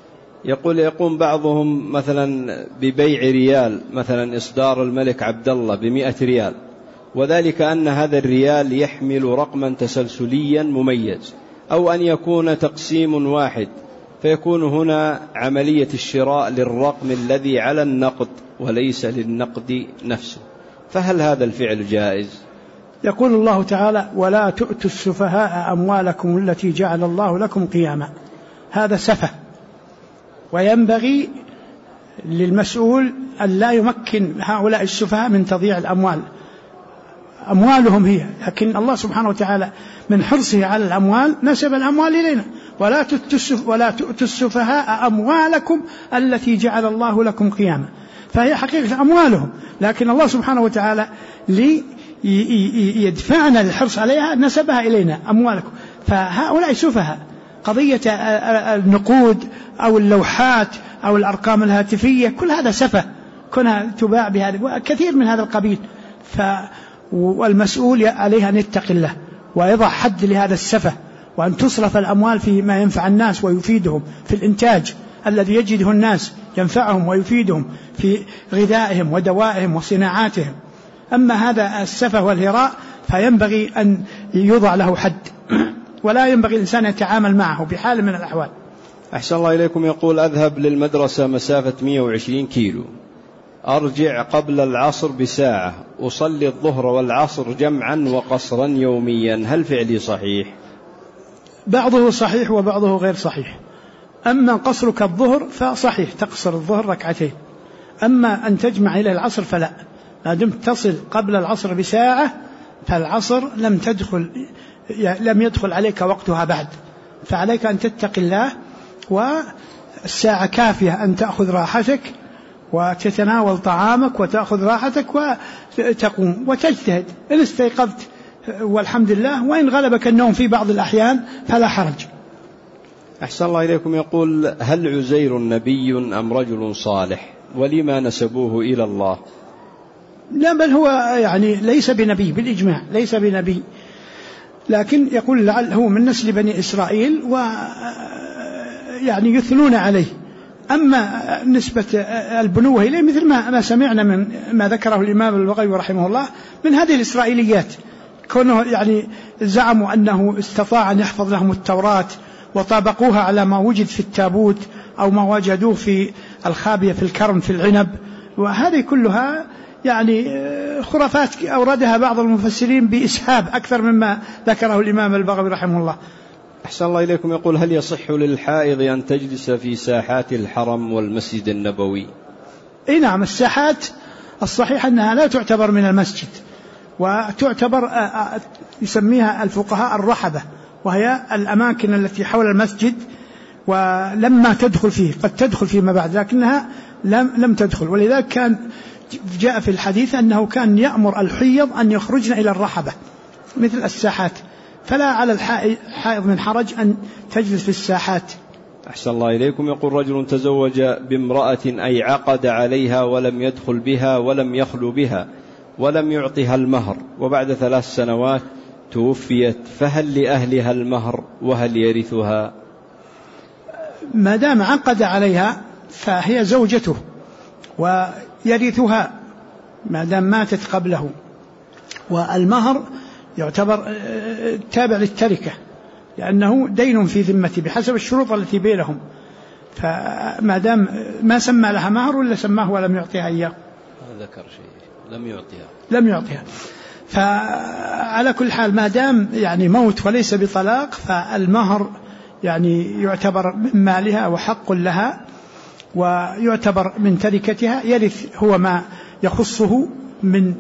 يقوم بعضهم مثلا ببيع ريال، مثلا إصدار الملك عبد الله ب100 ريال، وذلك أن هذا الريال يحمل رقما تسلسليا مميز، أو أن يكون تقسيم واحد، فيكون هنا عملية الشراء للرقم الذي على النقد وليس للنقد نفسه، فهل هذا الفعل جائز؟ يقول الله تعالى: ولا تؤتوا السفهاء أموالكم التي جعل الله لكم قياما. هذا سفه، وينبغي للمسؤول أن لا يمكن هؤلاء السفهاء من تضييع الأموال، أموالهم هي، لكن الله سبحانه وتعالى من حرصه على الأموال نسب الأموال إلينا: ولا تؤتوا السفهاء أموالكم التي جعل الله لكم قياما. فهي حقيقة أموالهم، لكن الله سبحانه وتعالى يدفعنا للحرص عليها نسبها إلينا أموالكم. فهؤلاء سفهاء. قضية النقود أو اللوحات أو الأرقام الهاتفية كل هذا سفه، كونها تباع بهذا وكثير من هذا القبيل. والمسؤول عليه أن يتقي الله ويضع حد لهذا السفه، وأن تصرف الأموال في ما ينفع الناس ويفيدهم في الإنتاج الذي يجده الناس ينفعهم ويفيدهم في غذائهم ودوائهم وصناعاتهم. أما هذا السفه والهراء فينبغي أن يوضع له حد، ولا ينبغي الإنسان يتعامل معه بحال من الأحوال. أحسن الله إليكم. يقول أذهب للمدرسة مسافة 120 كيلو، أرجع قبل العصر بساعة، أصلي الظهر والعصر جمعا وقصرا يوميا، هل فعلي صحيح؟ بعضه صحيح وبعضه غير صحيح. أما قصرك الظهر فصحيح، تقصر الظهر ركعتين. أما أن تجمع إلى العصر فلا، ما دمت تصل قبل العصر بساعة فالعصر لم يدخل عليك وقتها بعد، فعليك أن تتقي الله، والساعة كافية أن تأخذ راحتك وتتناول طعامك وتأخذ راحتك وتقوم وتجتهد إن استيقظت والحمد لله، وإن غلبك النوم في بعض الأحيان فلا حرج. أحسن الله إليكم. يقول هل عزير نبي أم رجل صالح، ولما نسبوه إلى الله؟ لا، بل هو يعني ليس بنبي بالإجماع، ليس بنبي، لكن يقول لعل هو من نسل بني إسرائيل ويعني يثنون عليه. أما نسبة البنوة إليه مثل ما سمعنا من ما ذكره الإمام البغوي رحمه الله من هذه الإسرائيليات، كونه يعني زعموا أنه استطاع أن يحفظ لهم التوراة وطابقوها على ما وجد في التابوت أو ما وجدوه في الخابية في الكرم في العنب، وهذه كلها يعني خرافات أوردها بعض المفسرين بإسهاب أكثر مما ذكره الإمام البغوي رحمه الله. أحسن الله إليكم. يقول هل يصح للحائض أن تجلس في ساحات الحرم والمسجد النبوي؟ إيه نعم، الساحات الصحيح أنها لا تعتبر من المسجد، وتعتبر يسميها الفقهاء الرحبة، وهي الأماكن التي حول المسجد، ولما تدخل فيه قد تدخل فيما بعد لكنها لم تدخل. ولذلك كان جاء في الحديث أنه كان يأمر الحيض أن يخرجن إلى الرحبة مثل الساحات، فلا على الحائض من حرج أن تجلس في الساحات. أحسن الله إليكم. يقول رجل تزوج بامرأة أي عقد عليها ولم يدخل بها ولم يخلو بها ولم يعطها المهر، وبعد 3 سنوات توفيت، فهل لأهلها المهر وهل يرثها؟ ما دام عقد عليها فهي زوجته ويرثها ما دام ماتت قبله، والمهر يعتبر تابع للتركة لأنه دين في ذمته بحسب الشروط التي بينهم، فما دام ما سمى لها مهر ولا سماه ولم يعطيها إياه، ذكر شيء لم يعطيها. فعلى كل حال ما دام يعني موت وليس بطلاق فالمهر يعني يعتبر من مالها وحق لها ويعتبر من تركتها، يرث هو ما يخصه من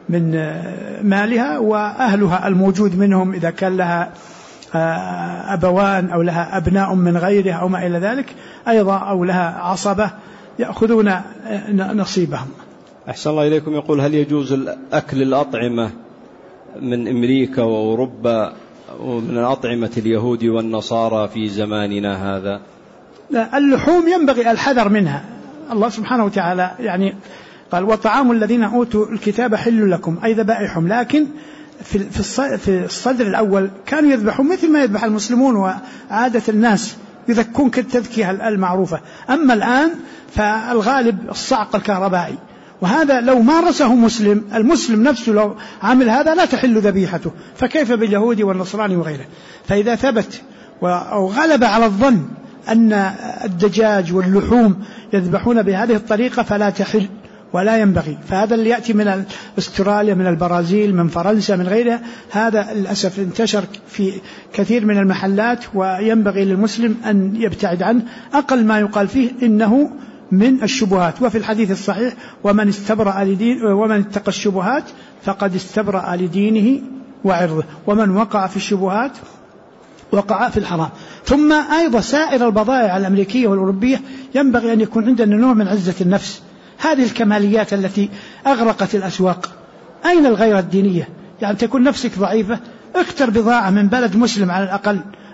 مالها، وأهلها الموجود منهم إذا كان لها أبوان أو لها أبناء من غيرها أو ما إلى ذلك أيضا أو لها عصبة يأخذون نصيبهم. أحسن الله إليكم. يقول هل يجوز أكل الأطعمة من أمريكا وأوروبا ومن أطعمة اليهود والنصارى في زماننا هذا؟ لا، اللحوم ينبغي الحذر منها. الله سبحانه وتعالى يعني قال وطعام الذين أوتوا الكتاب حل لكم أي ذبائحهم، لكن في الصدر الأول كانوا يذبحون مثل ما يذبح المسلمون وعادة الناس يذكون كالتذكية المعروفة. أما الآن فالغالب الصعق الكهربائي، وهذا لو مارسه المسلم نفسه لو عمل هذا لا تحل ذبيحته، فكيف باليهودي والنصراني وغيره؟ فإذا ثبت أو غلب على الظن أن الدجاج واللحوم يذبحون بهذه الطريقة فلا تحل ولا ينبغي. فهذا اللي يأتي من أستراليا من البرازيل من فرنسا من غيرها، هذا للأسف انتشر في كثير من المحلات، وينبغي للمسلم أن يبتعد عنه. أقل ما يقال فيه إنه من الشبهات، وفي الحديث الصحيح ومن اتقى الشبهات فقد استبرأ لدينه وعرضه، ومن وقع في الشبهات وقع في الحرام. ثم أيضا سائر البضائع الأمريكية والأوروبية ينبغي أن يكون عندنا نوع من عزة النفس. هذه الكماليات التي أغرقت الأسواق، أين الغيرة الدينية؟ يعني تكون نفسك ضعيفة، اختر بضاعة من بلد مسلم على الأقل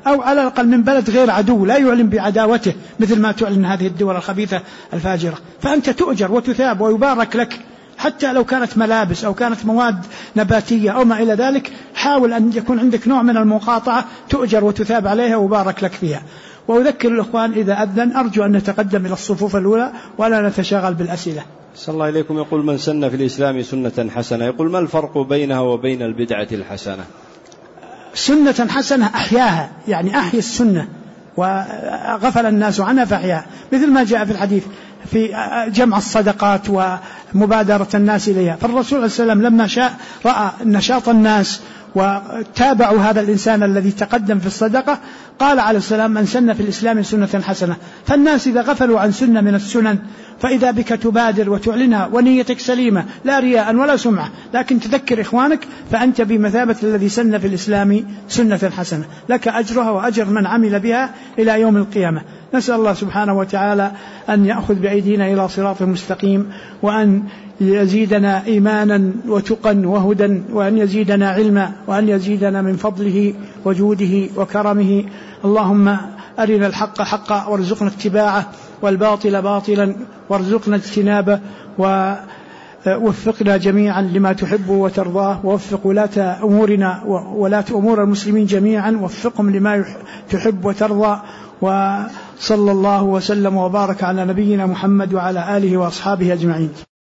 أو على الأقل من بلد غير عدو لا يعلن بعداوته مثل ما تعلن هذه الدول الخبيثة الفاجرة، فأنت تؤجر وتثاب ويبارك لك، حتى لو كانت ملابس أو كانت مواد نباتية أو ما إلى ذلك. حاول أن يكون عندك نوع من المقاطعة تؤجر وتثاب عليها وبارك لك فيها. وأذكر الإخوان إذا أذن أرجو أن نتقدم إلى الصفوف الأولى ولا نتشاغل بالأسئلة. صلى الله عليكم. يقول من سن في الإسلام سنة حسنة، يقول ما الفرق بينها وبين البدعة الحسنة؟ سنة حسنة أحياها، يعني أحيا السنة وغفل الناس عنها فأحياها، مثل ما جاء في الحديث في جمع الصدقات ومبادرة الناس إليها. فالرسول عليه السلام لما رأى نشاط الناس وتابعوا هذا الإنسان الذي تقدم في الصدقة قال عليه السلام من سن في الإسلام سنة حسنة. فالناس إذا غفلوا عن سنة من السنن فإذا بك تبادر وتعلنها ونيتك سليمة لا رياء ولا سمعة، لكن تذكر إخوانك، فأنت بمثابة الذي سن في الإسلام سنة حسنة، لك أجرها وأجر من عمل بها إلى يوم القيامة. نسأل الله سبحانه وتعالى أن يأخذ بأيدينا إلى صراط مستقيم، وأن يزيدنا إيمانا وتقا وهدى، وأن يزيدنا علما، وأن يزيدنا من فضله وجوده وكرمه. اللهم أرنا الحق حقا وارزقنا اتباعه، والباطل باطلا وارزقنا اجتنابه، ووفقنا جميعا لما تحب وترضاه، ووفق ولاة أمورنا وولاة أمور المسلمين جميعا، ووفقهم لما تحب وترضى. وصلى الله وسلم وبارك على نبينا محمد وعلى آله وأصحابه أجمعين.